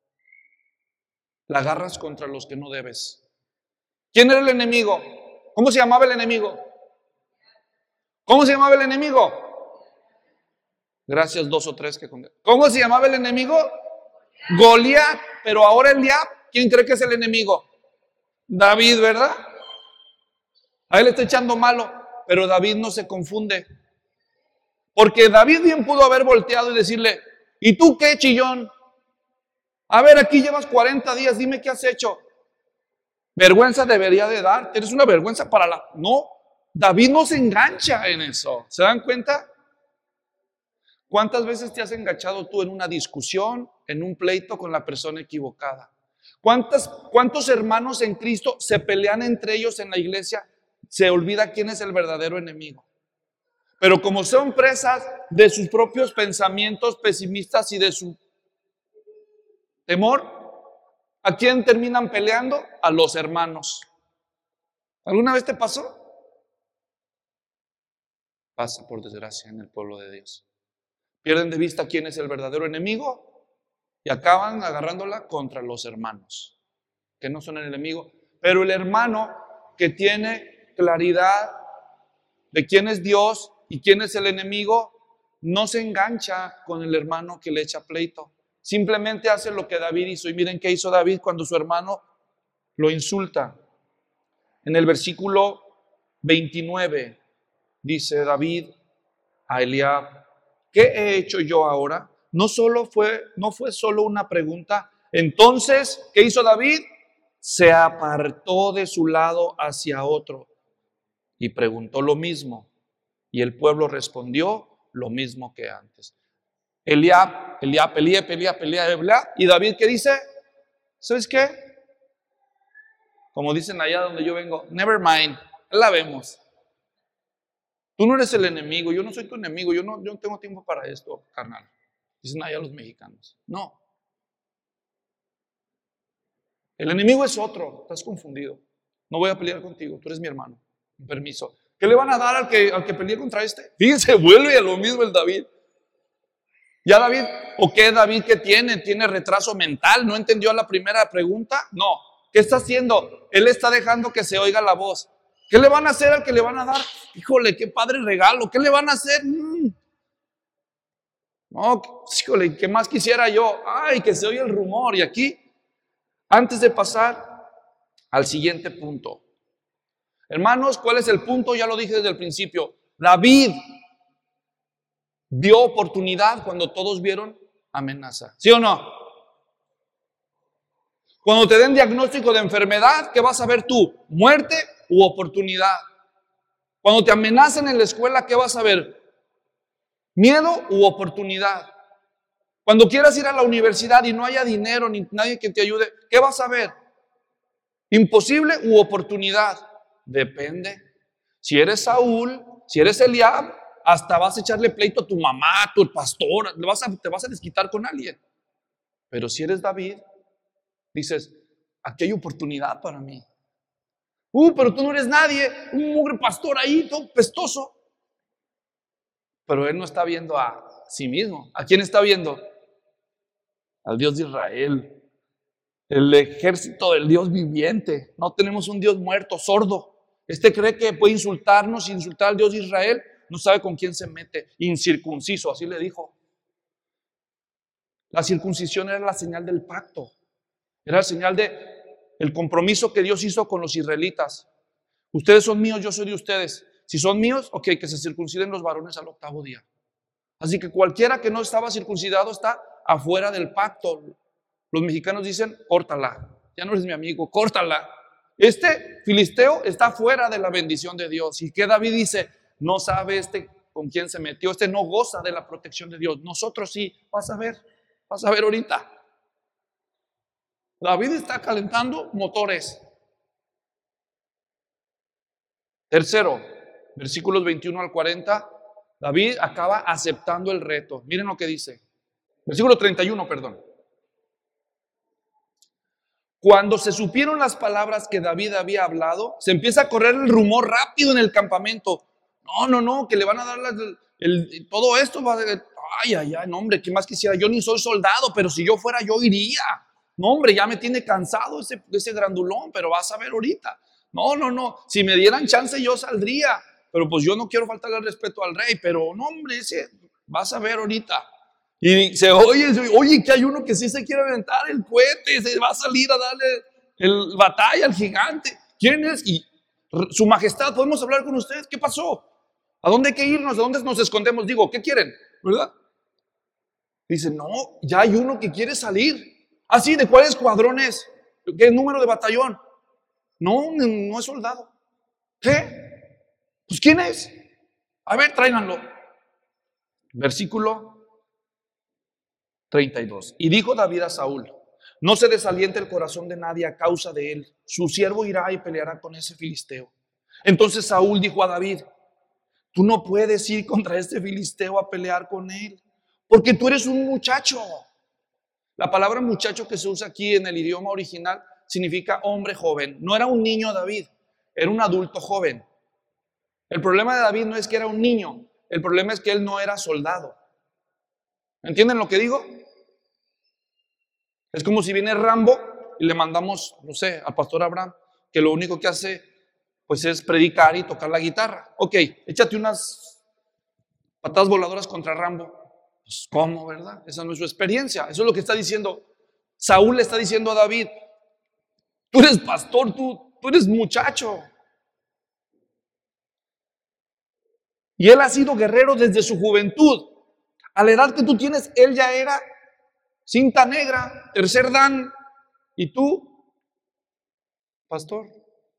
La agarras contra los que no debes. ¿Quién era el enemigo? ¿Cómo se llamaba el enemigo? ¿Cómo se llamaba el enemigo? Gracias, 2 o 3 que con... ¿Cómo se llamaba el enemigo? Goliat, pero ahora Eliab, ¿quién cree que es el enemigo? David, ¿verdad? A él le está echando malo, pero David no se confunde. Porque David bien pudo haber volteado y decirle, ¿y tú qué, chillón? A ver, aquí llevas 40 días, dime qué has hecho. Vergüenza debería de darte, eres una vergüenza para la... No, David no se engancha en eso. ¿Se dan cuenta? ¿Cuántas veces te has enganchado tú en una discusión, en un pleito con la persona equivocada? ¿Cuántos hermanos en Cristo se pelean entre ellos en la iglesia? Se olvida quién es el verdadero enemigo. Pero como son presas de sus propios pensamientos pesimistas y de su temor, ¿a quién terminan peleando? A los hermanos. ¿Alguna vez te pasó? Pasa, por desgracia, en el pueblo de Dios. Pierden de vista quién es el verdadero enemigo y acaban agarrándola contra los hermanos, que no son el enemigo. Pero el hermano que tiene claridad de quién es Dios y quién es el enemigo, no se engancha con el hermano que le echa pleito. Simplemente hace lo que David hizo. Y miren qué hizo David cuando su hermano lo insulta. En el versículo 29 dice David a Eliab, ¿qué he hecho yo ahora? No fue solo una pregunta. Entonces, ¿qué hizo David? Se apartó de su lado hacia otro y preguntó lo mismo. Y el pueblo respondió lo mismo que antes. Eliab, pelea. Y David, ¿qué dice? ¿Sabes qué? Como dicen allá donde yo vengo, never mind, la vemos. Tú no eres el enemigo, yo no soy tu enemigo, yo no tengo tiempo para esto, carnal. Dicen allá los mexicanos. No. El enemigo es otro, estás confundido. No voy a pelear contigo, tú eres mi hermano. Con permiso. ¿Qué le van a dar al que pelee contra este? Fíjense, vuelve a lo mismo el David. ¿Ya David? ¿O qué David que tiene? ¿Tiene retraso mental? ¿No entendió la primera pregunta? No. ¿Qué está haciendo? Él está dejando que se oiga la voz. ¿Qué le van a hacer al que le van a dar? Híjole, qué padre regalo. ¿Qué le van a hacer? No, híjole, ¿qué más quisiera yo? Ay, que se oye el rumor. Y aquí, antes de pasar al siguiente punto. Hermanos, ¿cuál es el punto? Ya lo dije desde el principio. David dio oportunidad cuando todos vieron amenaza. ¿Sí o no? Cuando te den diagnóstico de enfermedad, ¿qué vas a ver tú? ¿Muerte u oportunidad? Cuando te amenacen en la escuela, ¿qué vas a ver? ¿Miedo u oportunidad? Cuando quieras ir a la universidad y no haya dinero ni nadie que te ayude, ¿qué vas a ver? ¿Imposible u oportunidad? Depende. Si eres Saúl, si eres Eliab, hasta vas a echarle pleito a tu mamá, a tu pastor, te vas a desquitar con alguien. Pero si eres David, dices, aquí hay oportunidad para mí. Pero tú no eres nadie, un mugre pastor ahí, todo pestoso. Pero él no está viendo a sí mismo. ¿A quién está viendo? Al Dios de Israel, el ejército del Dios viviente. No tenemos un Dios muerto, sordo. Este cree que puede insultarnos, insultar al Dios de Israel. No sabe con quién se mete. Incircunciso, así le dijo. La circuncisión era la señal del pacto. Era la señal del compromiso que Dios hizo con los israelitas. Ustedes son míos, yo soy de ustedes. Si son míos, ok, que se circunciden los varones al 8º día. Así que cualquiera que no estaba circuncidado está afuera del pacto. Los mexicanos dicen, córtala. Ya no eres mi amigo, córtala. Este filisteo está fuera de la bendición de Dios. Y que David dice, no sabe con quién se metió. No goza de la protección de Dios. Nosotros sí, vas a ver ahorita. David está calentando motores. Tercero, versículos 21 al 40, David acaba aceptando el reto. Miren lo que dice. Versículo 31, perdón. Cuando se supieron las palabras que David había hablado, se empieza a correr el rumor rápido en el campamento. No, que le van a dar todo esto. Ay, no hombre, ¿qué más quisiera? Yo ni soy soldado, pero si yo fuera, yo iría. No hombre, ya me tiene cansado ese grandulón, pero vas a ver ahorita. No, si me dieran chance yo saldría, pero pues yo no quiero faltarle el respeto al rey, pero no hombre, vas a ver ahorita. Y oye, que hay uno que sí se quiere aventar el cohete, se va a salir a darle el batalla al gigante. ¿Quién es? Y su majestad, ¿podemos hablar con ustedes? ¿Qué pasó? ¿A dónde hay que irnos? ¿A dónde nos escondemos? Digo, ¿qué quieren? ¿Verdad? Dice, no, ya hay uno que quiere salir. ¿Ah, sí? ¿De cuál escuadrón es? ¿Qué número de batallón? No, no es soldado. ¿Qué? Pues ¿quién es? A ver, tráiganlo. Versículo 32. Y dijo David a Saúl: no se desaliente el corazón de nadie a causa de él. Su siervo irá y peleará con ese filisteo. Entonces Saúl dijo a David: tú no puedes ir contra este filisteo a pelear con él, porque tú eres un muchacho. La palabra muchacho que se usa aquí en el idioma original significa hombre joven. No era un niño David, era un adulto joven. El problema de David no es que era un niño, el problema es que él no era soldado. ¿Entienden lo que digo? Es como si viene Rambo y le mandamos, no sé, al pastor Abraham, que lo único que hace pues es predicar y tocar la guitarra. Ok, échate unas patadas voladoras contra Rambo. Pues ¿cómo, verdad? Esa no es su experiencia. Eso es lo que está diciendo. Saúl le está diciendo a David: tú eres pastor, tú eres muchacho. Y él ha sido guerrero desde su juventud. A la edad que tú tienes, él ya era cinta negra, tercer dan. ¿Y tú, pastor?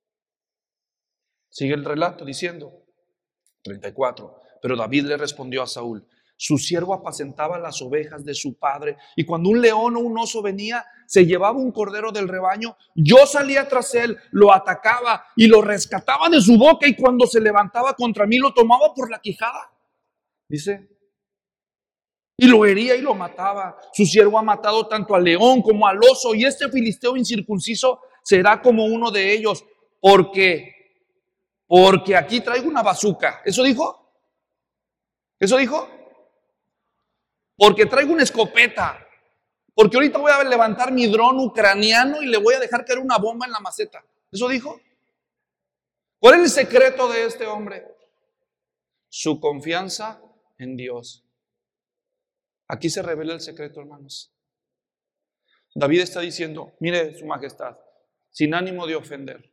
Sigue el relato diciendo, 34. Pero David le respondió a Saúl: su siervo apacentaba las ovejas de su padre, y cuando un león o un oso venía, se llevaba un cordero del rebaño, yo salía tras él, lo atacaba y lo rescataba de su boca, y cuando se levantaba contra mí, lo tomaba por la quijada. Dice, y lo hería y lo mataba. Su siervo ha matado tanto al león como al oso, y este filisteo incircunciso será como uno de ellos, porque aquí traigo una bazuca. ¿Eso dijo? ¿Eso dijo? Porque traigo una escopeta. Porque ahorita voy a levantar mi dron ucraniano y le voy a dejar caer una bomba en la maceta. ¿Eso dijo? ¿Cuál es el secreto de este hombre? Su confianza en Dios. Aquí se revela el secreto, hermanos. David está diciendo, mire su majestad, sin ánimo de ofender.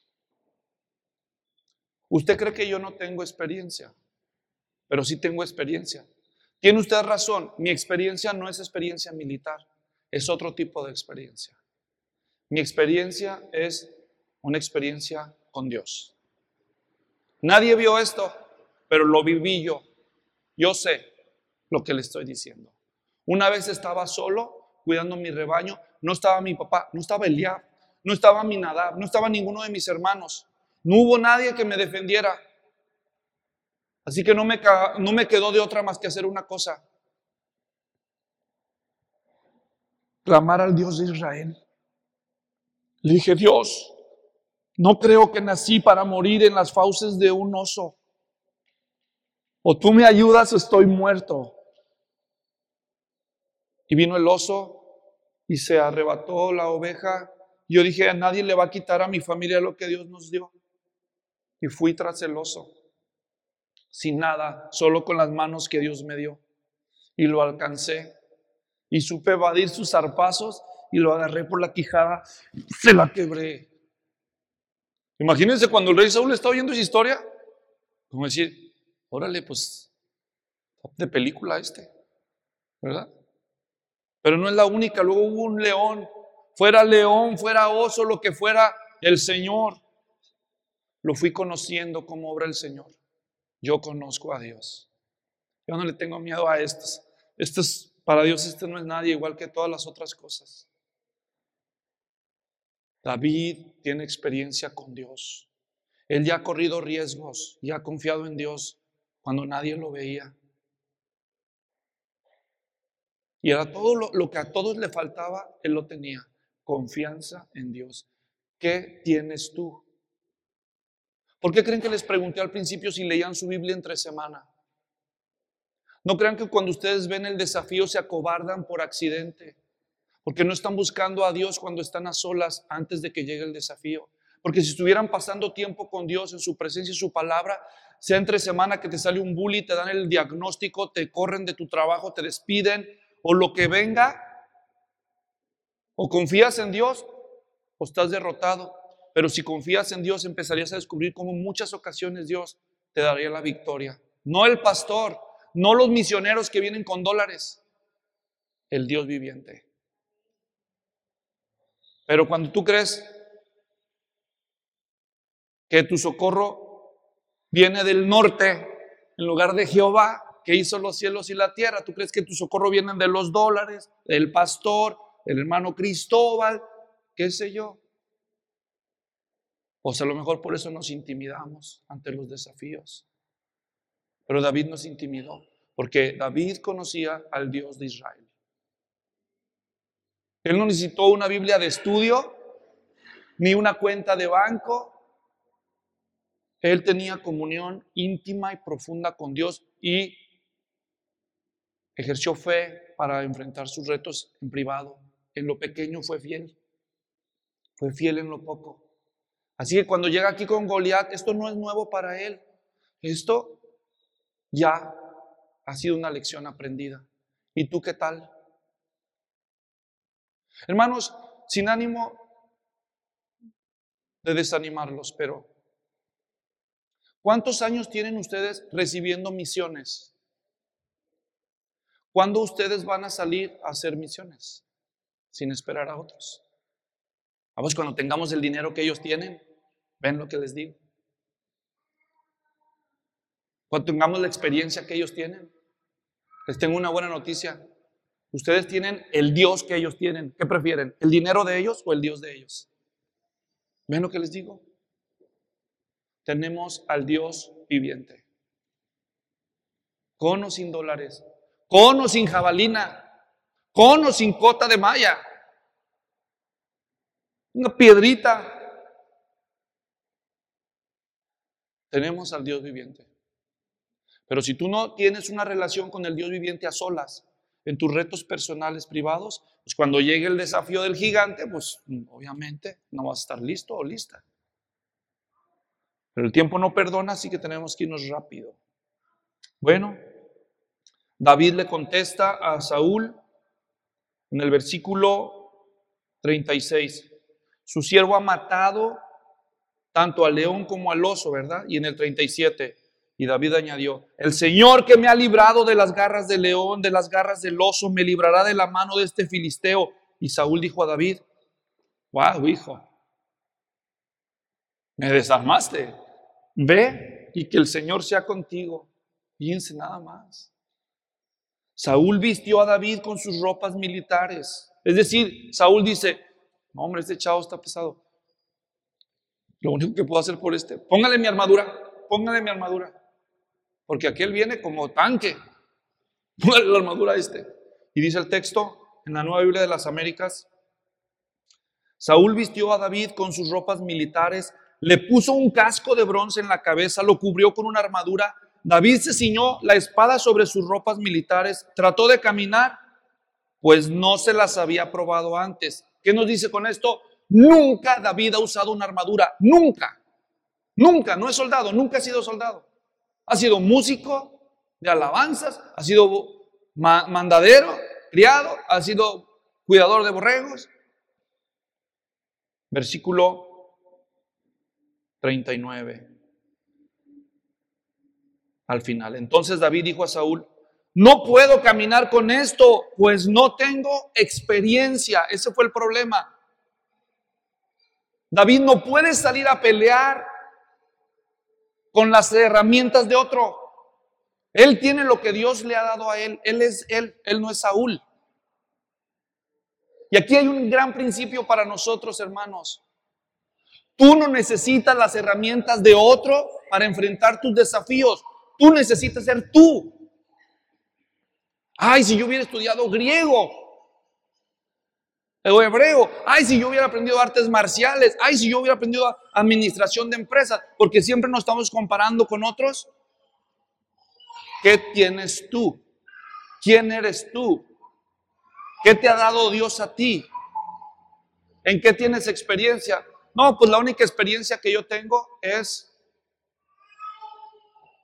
Usted cree que yo no tengo experiencia, pero sí tengo experiencia. Tiene usted razón, mi experiencia no es experiencia militar, es otro tipo de experiencia. Mi experiencia es una experiencia con Dios. Nadie vio esto, pero lo viví yo. Yo sé lo que le estoy diciendo. Una vez estaba solo, cuidando mi rebaño, no estaba mi papá, no estaba Eliab, no estaba Aminadab, no estaba ninguno de mis hermanos. No hubo nadie que me defendiera. Así que no me quedó de otra más que hacer una cosa: clamar al Dios de Israel. Le dije, Dios, no creo que nací para morir en las fauces de un oso. O tú me ayudas o estoy muerto. Y vino el oso y se arrebató la oveja. Yo dije, a nadie le va a quitar a mi familia lo que Dios nos dio. Y fui tras el oso, sin nada, solo con las manos que Dios me dio. Y lo alcancé. Y supe evadir sus zarpazos y lo agarré por la quijada. Se la quebré. Imagínense cuando el rey Saúl está oyendo esa historia. Como decir, órale, pues, de película ¿verdad? Pero no es la única. Luego hubo un león, fuera oso, lo que fuera, el Señor. Lo fui conociendo como obra el Señor. Yo conozco a Dios. Yo no le tengo miedo a estos. Para Dios no es nadie, igual que todas las otras cosas. David tiene experiencia con Dios. Él ya ha corrido riesgos y ha confiado en Dios cuando nadie lo veía. Y era todo lo que a todos le faltaba, él lo tenía. Confianza en Dios. ¿Qué tienes tú? ¿Por qué creen que les pregunté al principio si leían su Biblia entre semana? No crean que cuando ustedes ven el desafío se acobardan por accidente, porque no están buscando a Dios cuando están a solas antes de que llegue el desafío. Porque si estuvieran pasando tiempo con Dios en su presencia y su palabra, sea entre semana que te sale un bully, te dan el diagnóstico, te corren de tu trabajo, te despiden, o lo que venga, o confías en Dios o estás derrotado. Pero si confías en Dios, empezarías a descubrir cómo en muchas ocasiones Dios te daría la victoria. No el pastor, no los misioneros que vienen con dólares, el Dios viviente. Pero cuando tú crees que tu socorro viene del norte, en lugar de Jehová, que hizo los cielos y la tierra, tú crees que tu socorro viene de los dólares, del pastor, del hermano Cristóbal, qué sé yo. Pues a lo mejor por eso nos intimidamos ante los desafíos. Pero David nos intimidó, porque David conocía al Dios de Israel. Él no necesitó una Biblia de estudio, ni una cuenta de banco. Él tenía comunión íntima y profunda con Dios y ejerció fe para enfrentar sus retos en privado. En lo pequeño fue fiel en lo poco. Así que cuando llega aquí con Goliat, esto no es nuevo para él. Esto ya ha sido una lección aprendida. ¿Y tú qué tal? Hermanos, sin ánimo de desanimarlos, pero ¿cuántos años tienen ustedes recibiendo misiones? ¿Cuándo ustedes van a salir a hacer misiones? Sin esperar a otros. Vamos, cuando tengamos el dinero que ellos tienen, ven lo que les digo. Cuando tengamos la experiencia que ellos tienen, les tengo una buena noticia. Ustedes tienen el Dios que ellos tienen. ¿Qué prefieren? ¿El dinero de ellos o el Dios de ellos? ¿Ven lo que les digo? Tenemos al Dios viviente. Con o sin dólares, con o sin jabalina, con o sin cota de malla, una piedrita. Tenemos al Dios viviente. Pero si tú no tienes una relación con el Dios viviente a solas, en tus retos personales privados, pues cuando llegue el desafío del gigante, pues obviamente no vas a estar listo o lista. Pero el tiempo no perdona, así que tenemos que irnos rápido. Bueno, David le contesta a Saúl en el versículo 36. Su siervo ha matado tanto al león como al oso, ¿verdad? Y en el 37, y David añadió: el Señor que me ha librado de las garras del león, de las garras del oso, me librará de la mano de este filisteo. Y Saúl dijo a David: wow, hijo, me desarmaste. Ve y que el Señor sea contigo. Fíjense nada más. Saúl vistió a David con sus ropas militares. Es decir, Saúl dice: no, hombre, este chavo está pesado. Lo único que puedo hacer por póngale mi armadura, porque aquel viene como tanque. Póngale la armadura a este. Y dice el texto en la Nueva Biblia de las Américas: Saúl vistió a David con sus ropas militares, le puso un casco de bronce en la cabeza, lo cubrió con una armadura. David se ciñó la espada sobre sus ropas militares, trató de caminar, pues no se las había probado antes. ¿Qué nos dice con esto? Nunca David ha usado una armadura, nunca, no es soldado, nunca ha sido soldado. Ha sido músico de alabanzas, ha sido mandadero, criado, ha sido cuidador de borregos. Versículo 39. Al final, entonces David dijo a Saúl: no puedo caminar con esto, pues no tengo experiencia. Ese fue el problema. David no puede salir a pelear con las herramientas de otro. Él tiene lo que Dios le ha dado a él. Él es él no es Saúl. Y aquí hay un gran principio para nosotros, hermanos. Tú no necesitas las herramientas de otro para enfrentar tus desafíos. Tú necesitas ser tú. Ay, si yo hubiera estudiado griego o hebreo. Ay, si yo hubiera aprendido artes marciales. Ay, si yo hubiera aprendido administración de empresas. Porque siempre nos estamos comparando con otros. ¿Qué tienes tú? ¿Quién eres tú? ¿Qué te ha dado Dios a ti? ¿En qué tienes experiencia? No, pues la única experiencia que yo tengo es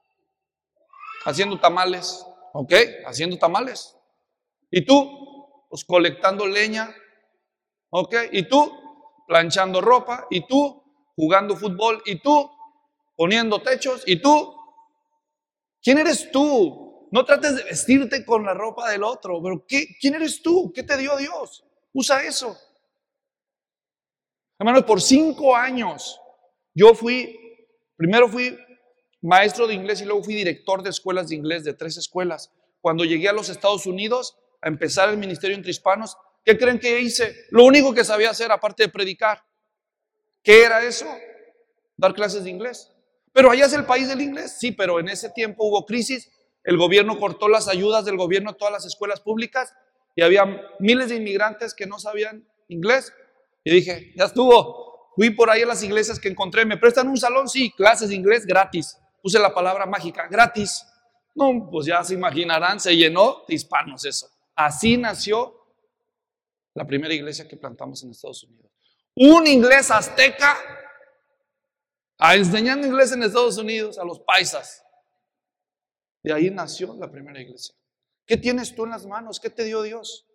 haciendo tamales, ¿ok? Haciendo tamales. ¿Y tú? Pues colectando leña, ¿ok? ¿Y tú? Planchando ropa. ¿Y tú? Jugando fútbol. ¿Y tú? Poniendo techos. ¿Y tú? ¿Quién eres tú? No trates de vestirte con la ropa del otro, pero ¿quién eres tú? ¿Qué te dio Dios? Usa eso. Hermanos, por 5 años primero fui maestro de inglés y luego fui director de escuelas de inglés, de 3 escuelas. Cuando llegué a los Estados Unidos a empezar el ministerio entre hispanos, ¿qué creen que hice? Lo único que sabía hacer, aparte de predicar. ¿Qué era eso? Dar clases de inglés. Pero allá es el país del inglés. Sí, pero en ese tiempo hubo crisis. El gobierno cortó las ayudas del gobierno a todas las escuelas públicas y había miles de inmigrantes que no sabían inglés. Y dije, ya estuvo. Fui por ahí a las iglesias que encontré. ¿Me prestan un salón? Sí, clases de inglés gratis. Puse la palabra mágica, gratis. No, pues ya se imaginarán, se llenó de hispanos eso. Así nació la primera iglesia que plantamos en Estados Unidos. Un inglés azteca enseñando inglés en Estados Unidos a los paisas. De ahí nació la primera iglesia. ¿Qué tienes tú en las manos? ¿Qué te dio Dios?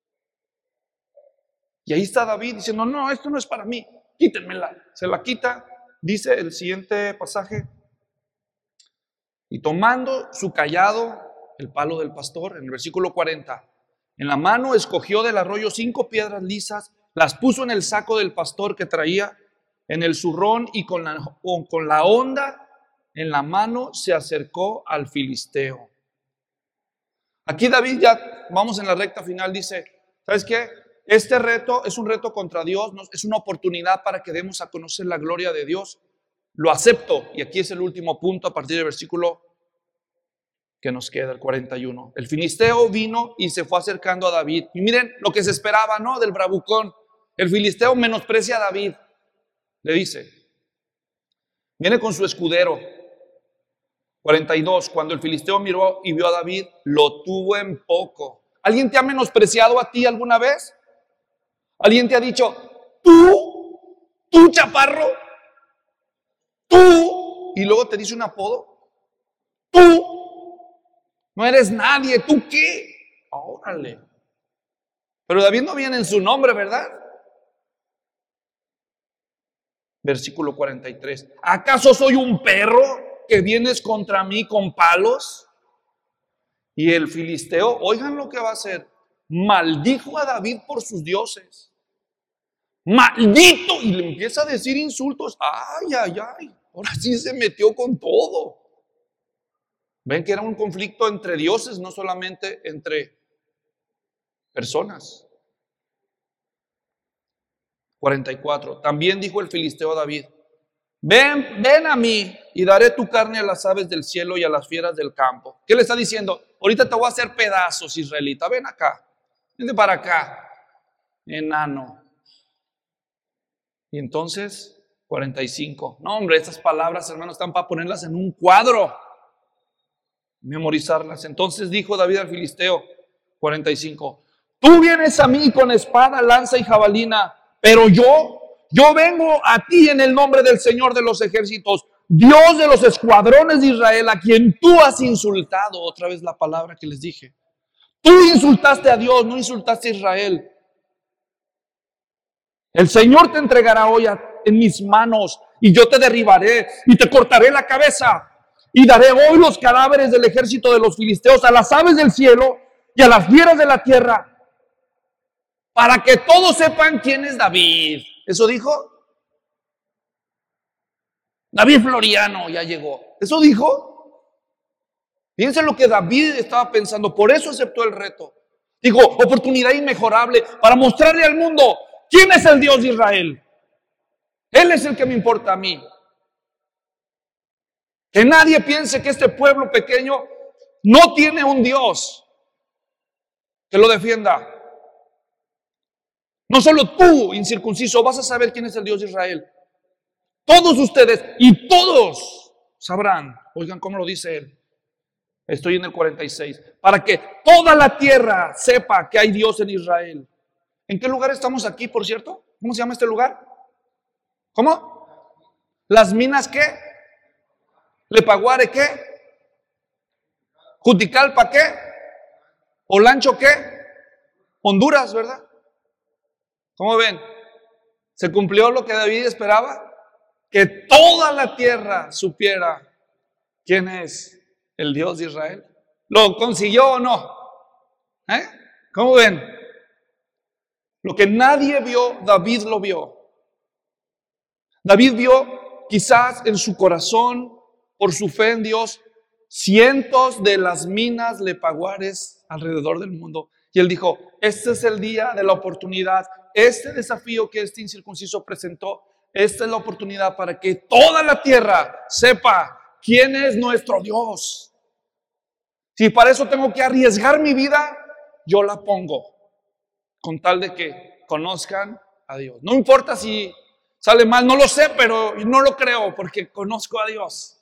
Y ahí está David diciendo, no, esto no es para mí, quítenmela. Se la quita, dice el siguiente pasaje. Y tomando su cayado, el palo del pastor, en el versículo 40, en la mano escogió del arroyo 5 piedras lisas, las puso en el saco del pastor que traía, en el zurrón, y con la honda en la mano se acercó al filisteo. Aquí David, ya vamos en la recta final, dice, ¿sabes qué? Este reto es un reto contra Dios, es una oportunidad para que demos a conocer la gloria de Dios. Lo acepto, y aquí es el último punto a partir del versículo que nos queda, el 41. El filisteo vino y se fue acercando a David. Y miren lo que se esperaba, ¿no? Del bravucón. El filisteo menosprecia a David. Le dice, viene con su escudero. 42, cuando el filisteo miró y vio a David, lo tuvo en poco. ¿Alguien te ha menospreciado a ti alguna vez? ¿Alguien te ha dicho, tú chaparro, tú, y luego te dice un apodo? Tú, no eres nadie, ¿tú qué? Órale. Pero David no viene en su nombre, ¿verdad? Versículo 43. ¿Acaso soy un perro que vienes contra mí con palos? Y el filisteo, oigan lo que va a hacer, maldijo a David por sus dioses. Maldito, y le empieza a decir insultos. Ay, ahora sí se metió con todo. Ven que era un conflicto entre dioses, no solamente entre personas. 44. También dijo el filisteo a David, ven a mí y daré tu carne a las aves del cielo y a las fieras del campo. ¿Qué le está diciendo? Ahorita te voy a hacer pedazos, israelita. Ven acá, vente para acá, enano. Y entonces, 45. No, hombre, estas palabras, hermanos, están para ponerlas en un cuadro, memorizarlas. Entonces dijo David al filisteo, 45, tú vienes a mí con espada, lanza y jabalina, pero yo vengo a ti en el nombre del Señor de los ejércitos, Dios de los escuadrones de Israel, a quien tú has insultado. Otra vez la palabra que les dije. Tú insultaste a Dios, no insultaste a Israel. El Señor te entregará hoy en mis manos y yo te derribaré y te cortaré la cabeza y daré hoy los cadáveres del ejército de los filisteos a las aves del cielo y a las fieras de la tierra, para que todos sepan quién es David. ¿Eso dijo? David Floriano ya llegó. ¿Eso dijo? Fíjense lo que David estaba pensando. Por eso aceptó el reto. Dijo, oportunidad inmejorable para mostrarle al mundo quién es el Dios de Israel. Él es el que me importa a mí. Que nadie piense que este pueblo pequeño no tiene un Dios que lo defienda. No solo tú, incircunciso, vas a saber quién es el Dios de Israel. Todos ustedes y todos sabrán. Oigan cómo lo dice él. Estoy en el 46. Para que toda la tierra sepa que hay Dios en Israel. ¿En qué lugar estamos aquí, por cierto? ¿Cómo se llama este lugar? ¿Cómo? ¿Las minas qué? ¿Lepaguare qué? Juticalpa, ¿qué? Olancho, ¿qué? Honduras, ¿verdad? ¿Cómo ven? ¿Se cumplió lo que David esperaba? Que toda la tierra supiera quién es el Dios de Israel. ¿Lo consiguió o no? ¿Cómo ven? Lo que nadie vio, David lo vio. David vio quizás en su corazón, por su fe en Dios, cientos de las minas lepaguares alrededor del mundo. Y él dijo, este es el día de la oportunidad, este desafío que este incircunciso presentó, esta es la oportunidad para que toda la tierra sepa quién es nuestro Dios. Si para eso tengo que arriesgar mi vida, yo la pongo, con tal de que conozcan a Dios. No importa si sale mal, no lo sé, pero no lo creo porque conozco a Dios.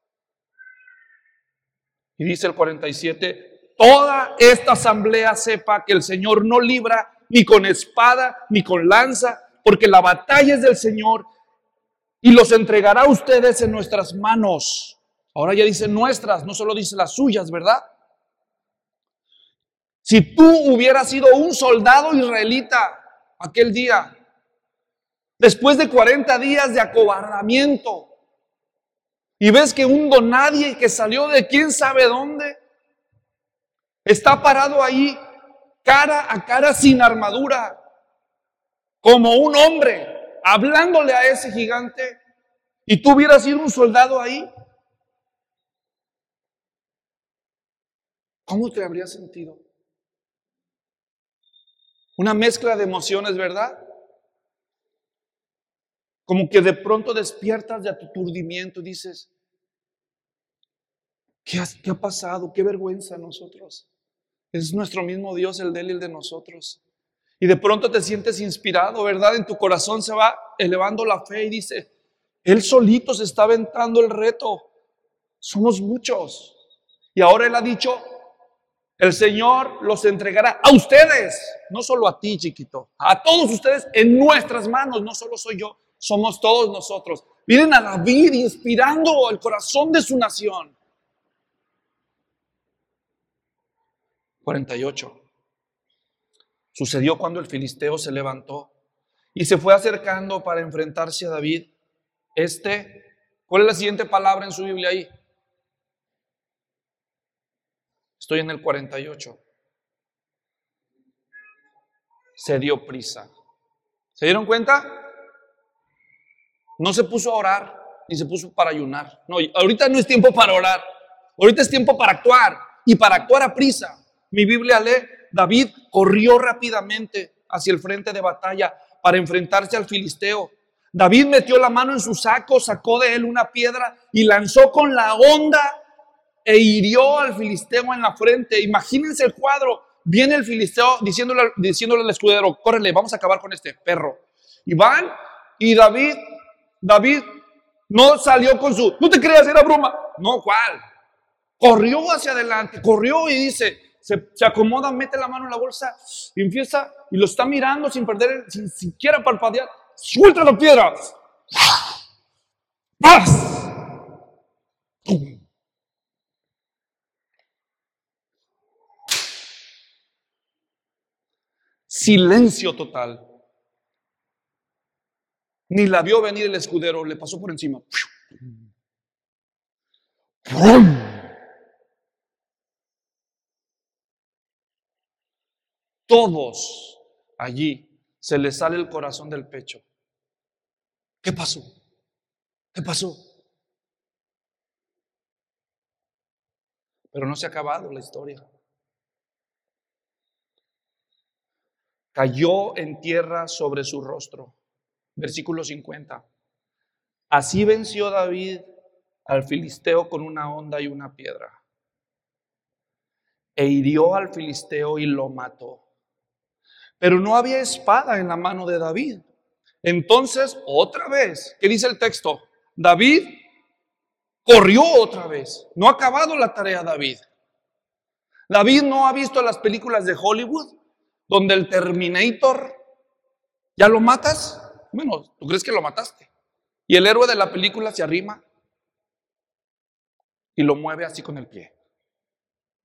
Y dice el 47, toda esta asamblea sepa que el Señor no libra ni con espada ni con lanza, porque la batalla es del Señor y los entregará a ustedes en nuestras manos. Ahora ya dice nuestras, no solo dice las suyas, ¿verdad? Si tú hubieras sido un soldado israelita aquel día, después de 40 días de acobardamiento, y ves que un donadie que salió de quién sabe dónde, está parado ahí, cara a cara, sin armadura, como un hombre, hablándole a ese gigante, y tú hubieras sido un soldado ahí, ¿cómo te habrías sentido? Una mezcla de emociones, ¿verdad? Como que de pronto despiertas de tu aturdimiento y dices, ¿qué ha pasado? Qué vergüenza nosotros. Es nuestro mismo Dios, el de él y el de nosotros. Y de pronto te sientes inspirado, ¿verdad? En tu corazón se va elevando la fe y dice, él solito se está aventando el reto. Somos muchos. Y ahora él ha dicho, el Señor los entregará a ustedes, no solo a ti, chiquito, a todos ustedes en nuestras manos. No solo soy yo, somos todos nosotros. Miren a David inspirando el corazón de su nación. 48. Sucedió cuando el filisteo se levantó y se fue acercando para enfrentarse a David. ¿Cuál es la siguiente palabra en su Biblia ahí? Estoy en el 48. Se dio prisa. ¿Se dieron cuenta? No se puso a orar, ni se puso para ayunar. No, ahorita no es tiempo para orar. Ahorita es tiempo para actuar. Y para actuar a prisa. Mi Biblia lee, David corrió rápidamente hacia el frente de batalla para enfrentarse al filisteo. David metió la mano en su saco, sacó de él una piedra y lanzó con la honda e hirió al filisteo en la frente. Imagínense el cuadro. Viene el filisteo diciéndole al escudero, córrele, vamos a acabar con este perro. Y van, y David no salió con no te creas, era broma. No, ¿cuál? Corrió hacia adelante, corrió y dice, se acomoda, mete la mano en la bolsa y empieza, y lo está mirando sin siquiera parpadear. ¡Suelta la piedra! ¡Paz! Silencio total. Ni la vio venir el escudero, le pasó por encima. Todos allí se les sale el corazón del pecho. ¿Qué pasó? ¿Qué pasó? Pero no se ha acabado la historia. Cayó en tierra sobre su rostro. Versículo 50. Así venció David al filisteo con una honda y una piedra. E hirió al filisteo y lo mató. Pero no había espada en la mano de David. Entonces, otra vez, ¿qué dice el texto? David corrió otra vez. No ha acabado la tarea David. David no ha visto las películas de Hollywood donde el Terminator, ¿ya lo matas? Bueno, ¿tú crees que lo mataste? Y el héroe de la película se arrima y lo mueve así con el pie.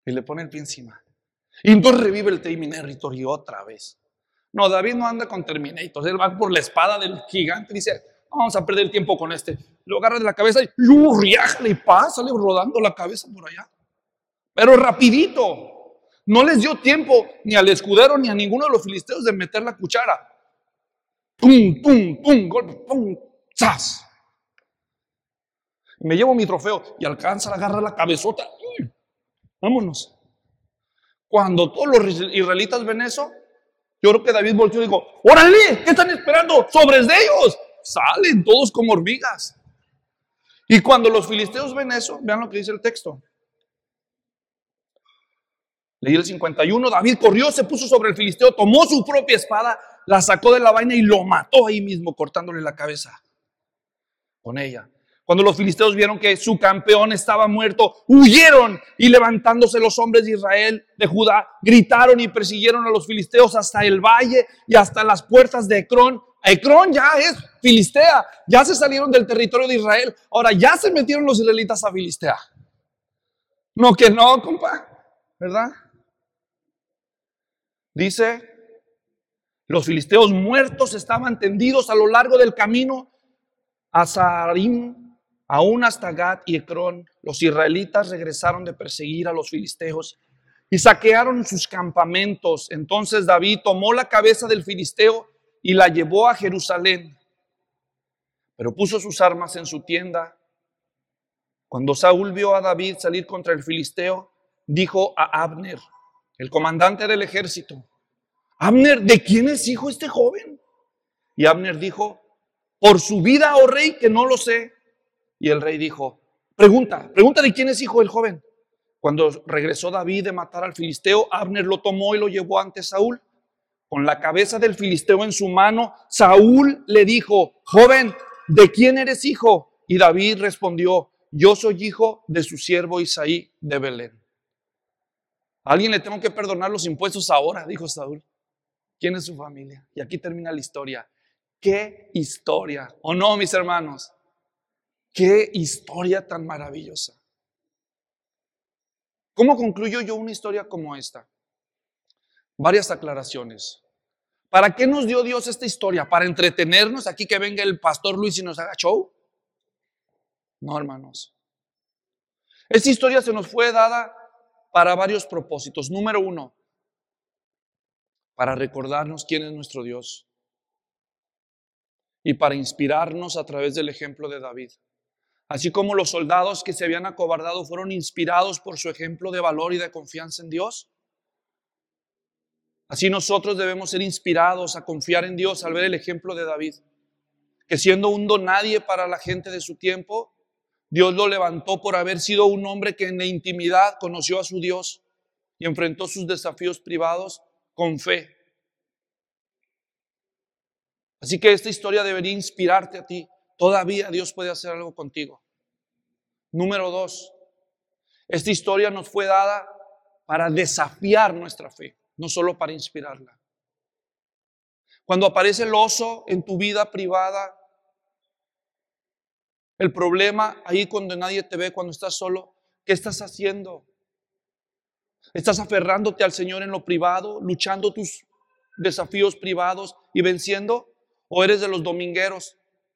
Y le pone el pie encima. Y entonces revive el Terminator y otra vez. No, David no anda con Terminator. Él va por la espada del gigante y dice, vamos a perder tiempo con este. Lo agarra de la cabeza y riájale y pásale rodando la cabeza por allá. Pero rapidito. No les dio tiempo ni al escudero ni a ninguno de los filisteos de meter la cuchara. Pum, pum, pum, golpe, pum, ¡zas! Me llevo mi trofeo y alcanza a agarrar la cabezota. Vámonos. Cuando todos los israelitas ven eso, yo creo que David volteó y dijo, ¡órale! ¿Qué están esperando? ¡Sobres de ellos! Salen todos como hormigas. Y cuando los filisteos ven eso, vean lo que dice el texto. Leí el 51, David corrió, se puso sobre el filisteo, tomó su propia espada, la sacó de la vaina y lo mató ahí mismo, cortándole la cabeza con ella. Cuando los filisteos vieron que su campeón estaba muerto, huyeron y levantándose los hombres de Israel, de Judá, gritaron y persiguieron a los filisteos hasta el valle y hasta las puertas de Ecrón. Ecrón ya es Filistea, ya se salieron del territorio de Israel, ahora ya se metieron los israelitas a Filistea. No que no, compa, ¿verdad? Dice, los filisteos muertos estaban tendidos a lo largo del camino a Saharim, aún hasta Gat y Ecrón. Los israelitas regresaron de perseguir a los filisteos y saquearon sus campamentos. Entonces David tomó la cabeza del filisteo y la llevó a Jerusalén, pero puso sus armas en su tienda. Cuando Saúl vio a David salir contra el filisteo, dijo a Abner, el comandante del ejército, Abner, ¿de quién es hijo este joven? Y Abner dijo, por su vida, oh rey, que no lo sé. Y el rey dijo, pregunta de quién es hijo el joven. Cuando regresó David de matar al filisteo, Abner lo tomó y lo llevó ante Saúl. Con la cabeza del filisteo en su mano, Saúl le dijo, joven, ¿de quién eres hijo? Y David respondió, yo soy hijo de su siervo Isaí de Belén. A alguien le tengo que perdonar los impuestos ahora, dijo Saúl. ¿Quién es su familia? Y aquí termina la historia. ¡Qué historia! ¿O no, mis hermanos? ¡Qué historia tan maravillosa! ¿Cómo concluyo yo una historia como esta? Varias aclaraciones. ¿Para qué nos dio Dios esta historia? ¿Para entretenernos? ¿Aquí que venga el pastor Luis y nos haga show? No, hermanos. Esta historia se nos fue dada para varios propósitos. Número 1, para recordarnos quién es nuestro Dios y para inspirarnos a través del ejemplo de David. Así como los soldados que se habían acobardado fueron inspirados por su ejemplo de valor y de confianza en Dios, así nosotros debemos ser inspirados a confiar en Dios al ver el ejemplo de David, que siendo un donadie para la gente de su tiempo, Dios lo levantó por haber sido un hombre que en la intimidad conoció a su Dios y enfrentó sus desafíos privados con fe. Así que esta historia debería inspirarte a ti. Todavía Dios puede hacer algo contigo. Número 2, esta historia nos fue dada para desafiar nuestra fe, no solo para inspirarla. Cuando aparece el oso en tu vida privada, el problema ahí cuando nadie te ve, cuando estás solo, ¿qué estás haciendo? ¿Estás aferrándote al Señor en lo privado, luchando tus desafíos privados y venciendo? ¿O eres de los domingueros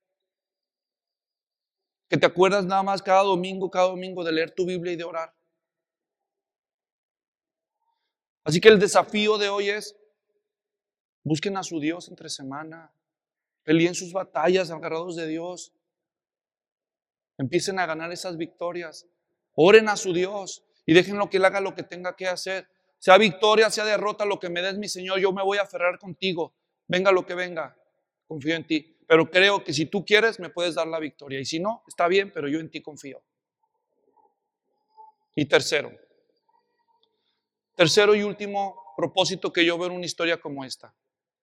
que te acuerdas nada más cada domingo de leer tu Biblia y de orar? Así que el desafío de hoy es, busquen a su Dios entre semana, peleen sus batallas agarrados de Dios, empiecen a ganar esas victorias, oren a su Dios y déjenlo que Él haga lo que tenga que hacer. Sea victoria, sea derrota, lo que me des mi Señor, yo me voy a aferrar contigo, venga lo que venga, confío en ti. Pero creo que si tú quieres me puedes dar la victoria y si no, está bien, pero yo en ti confío. Y tercero y último propósito que yo veo en una historia como esta.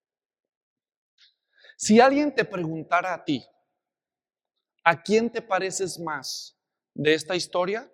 Si alguien te preguntara a ti, ¿a quién te pareces más de esta historia?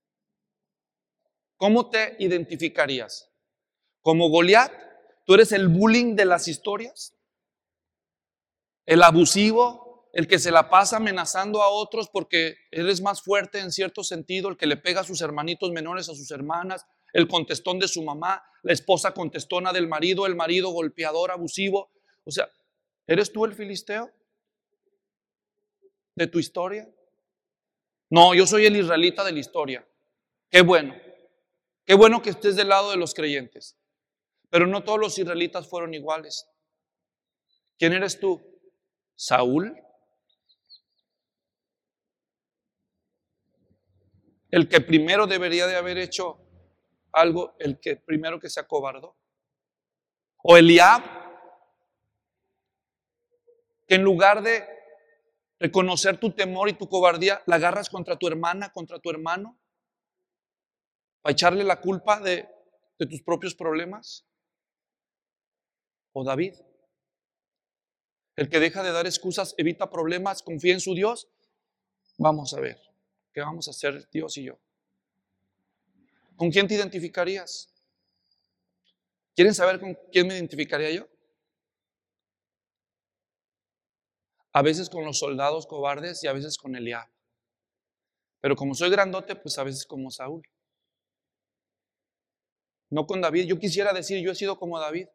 ¿Cómo te identificarías? ¿Como Goliat? ¿Tú eres el bullying de las historias? ¿El abusivo? ¿El que se la pasa amenazando a otros porque eres más fuerte en cierto sentido? ¿El que le pega a sus hermanitos menores, a sus hermanas? el contestón de su mamá, la esposa contestona del marido, el marido golpeador, abusivo. O sea, ¿eres tú el filisteo de tu historia? No, yo soy el israelita de la historia. Qué bueno. Qué bueno que estés del lado de los creyentes. Pero no todos los israelitas fueron iguales. ¿Quién eres tú? ¿Saúl? El que primero debería de haber hecho algo, el que primero que se acobardó. O Eliab, que en lugar de reconocer tu temor y tu cobardía, la agarras contra tu hermana, contra tu hermano, para echarle la culpa de tus propios problemas. O David, el que deja de dar excusas, evita problemas, confía en su Dios. Vamos a ver, ¿qué vamos a hacer Dios y yo? ¿Con quién te identificarías? ¿Quieren saber con quién me identificaría yo? A veces con los soldados cobardes y a veces con Eliab. Pero como soy grandote, pues a veces como Saúl. No con David. Yo quisiera decir, yo he sido como David.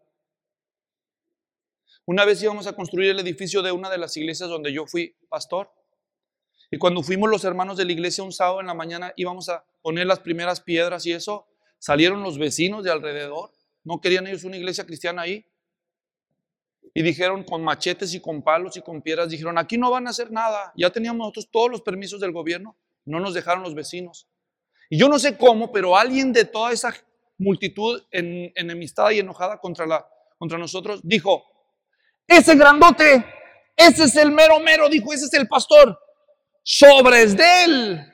Una vez íbamos a construir el edificio de una de las iglesias donde yo fui pastor. Y cuando fuimos los hermanos de la iglesia un sábado en la mañana, íbamos a poner las primeras piedras y eso, salieron los vecinos de alrededor. No querían ellos una iglesia cristiana ahí. Y dijeron con machetes y con palos y con piedras, dijeron, aquí no van a hacer nada. Ya teníamos nosotros todos los permisos del gobierno. No nos dejaron los vecinos. Y yo no sé cómo, pero alguien de toda esa multitud enemistada y enojada contra nosotros dijo, ese grandote, ese es el mero mero, dijo, ese es el pastor. Sobres de él.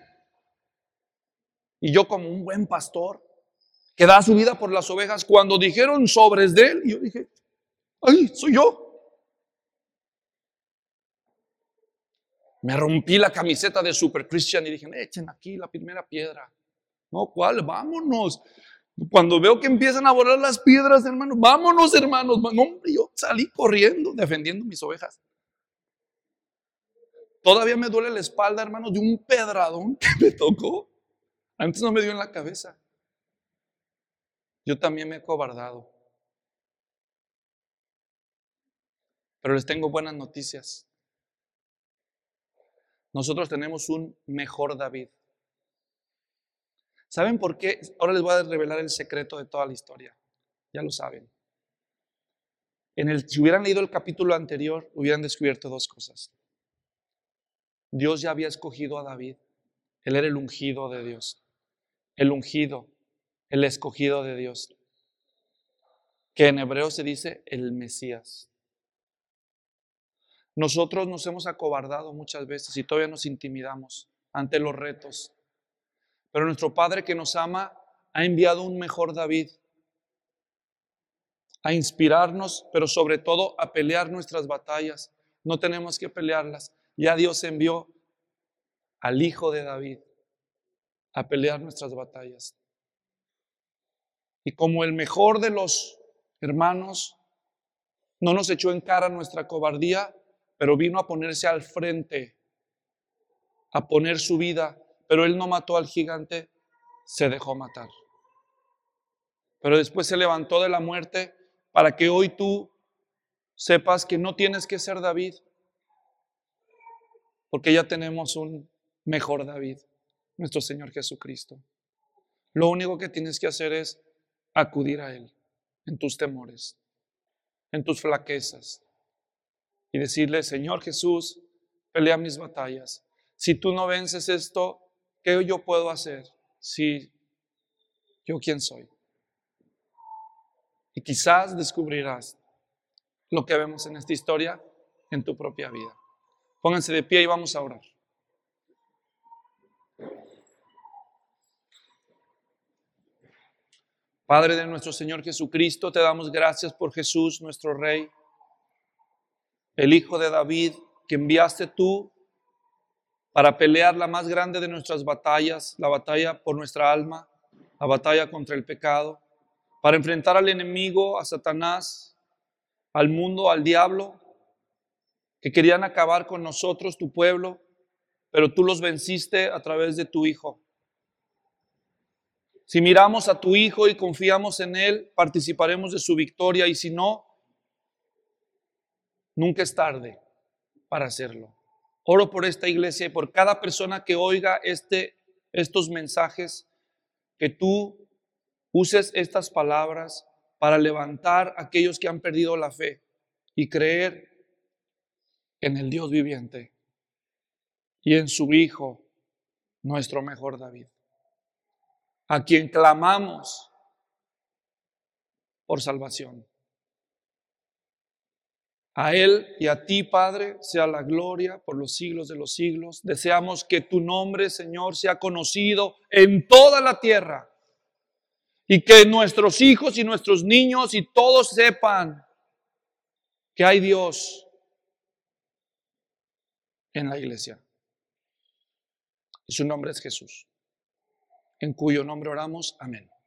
Y yo como un buen pastor que da su vida por las ovejas, cuando dijeron sobres de él, yo dije, ¡ay, soy yo! Me rompí la camiseta de Super Christian y dije, echen aquí la primera piedra. No, ¿cuál? Vámonos. Cuando veo que empiezan a volar las piedras, hermano, vámonos, hermanos. No, hombre, yo salí corriendo, defendiendo mis ovejas. Todavía me duele la espalda, hermano, de un pedradón que me tocó. Antes no me dio en la cabeza. Yo también me he cobardado. Pero les tengo buenas noticias. Nosotros tenemos un mejor David. ¿Saben por qué? Ahora les voy a revelar el secreto de toda la historia. Ya lo saben. Si hubieran leído el capítulo anterior, hubieran descubierto dos cosas. Dios ya había escogido a David. Él era el ungido de Dios. El ungido, el escogido de Dios. Que en hebreo se dice el Mesías. Nosotros nos hemos acobardado muchas veces y todavía nos intimidamos ante los retos. Pero nuestro Padre que nos ama ha enviado un mejor David a inspirarnos, pero sobre todo a pelear nuestras batallas. No tenemos que pelearlas. Ya Dios envió al Hijo de David a pelear nuestras batallas. Y como el mejor de los hermanos, no nos echó en cara nuestra cobardía, pero vino a ponerse al frente, a poner su vida. Pero Él no mató al gigante, se dejó matar. Pero después se levantó de la muerte para que hoy tú sepas que no tienes que ser David, porque ya tenemos un mejor David, nuestro Señor Jesucristo. Lo único que tienes que hacer es acudir a Él en tus temores, en tus flaquezas y decirle, Señor Jesús, pelea mis batallas. Si tú no vences esto, ¿qué yo puedo hacer? Si yo quién soy. Y quizás descubrirás lo que vemos en esta historia en tu propia vida. Pónganse de pie y vamos a orar. Padre de nuestro Señor Jesucristo, te damos gracias por Jesús, nuestro Rey, el Hijo de David, que enviaste tú para pelear la más grande de nuestras batallas, la batalla por nuestra alma, la batalla contra el pecado, para enfrentar al enemigo, a Satanás, al mundo, al diablo, que querían acabar con nosotros, tu pueblo, pero tú los venciste a través de tu Hijo. Si miramos a tu Hijo y confiamos en Él, participaremos de su victoria, y si no, nunca es tarde para hacerlo. Oro por esta iglesia y por cada persona que oiga estos mensajes, que tú uses estas palabras para levantar a aquellos que han perdido la fe y creer en el Dios viviente y en su Hijo, nuestro mejor David, a quien clamamos por salvación. A Él y a ti, Padre, sea la gloria por los siglos de los siglos. Deseamos que tu nombre, Señor, sea conocido en toda la tierra y que nuestros hijos y nuestros niños y todos sepan que hay Dios en la iglesia. Y su nombre es Jesús, en cuyo nombre oramos. Amén.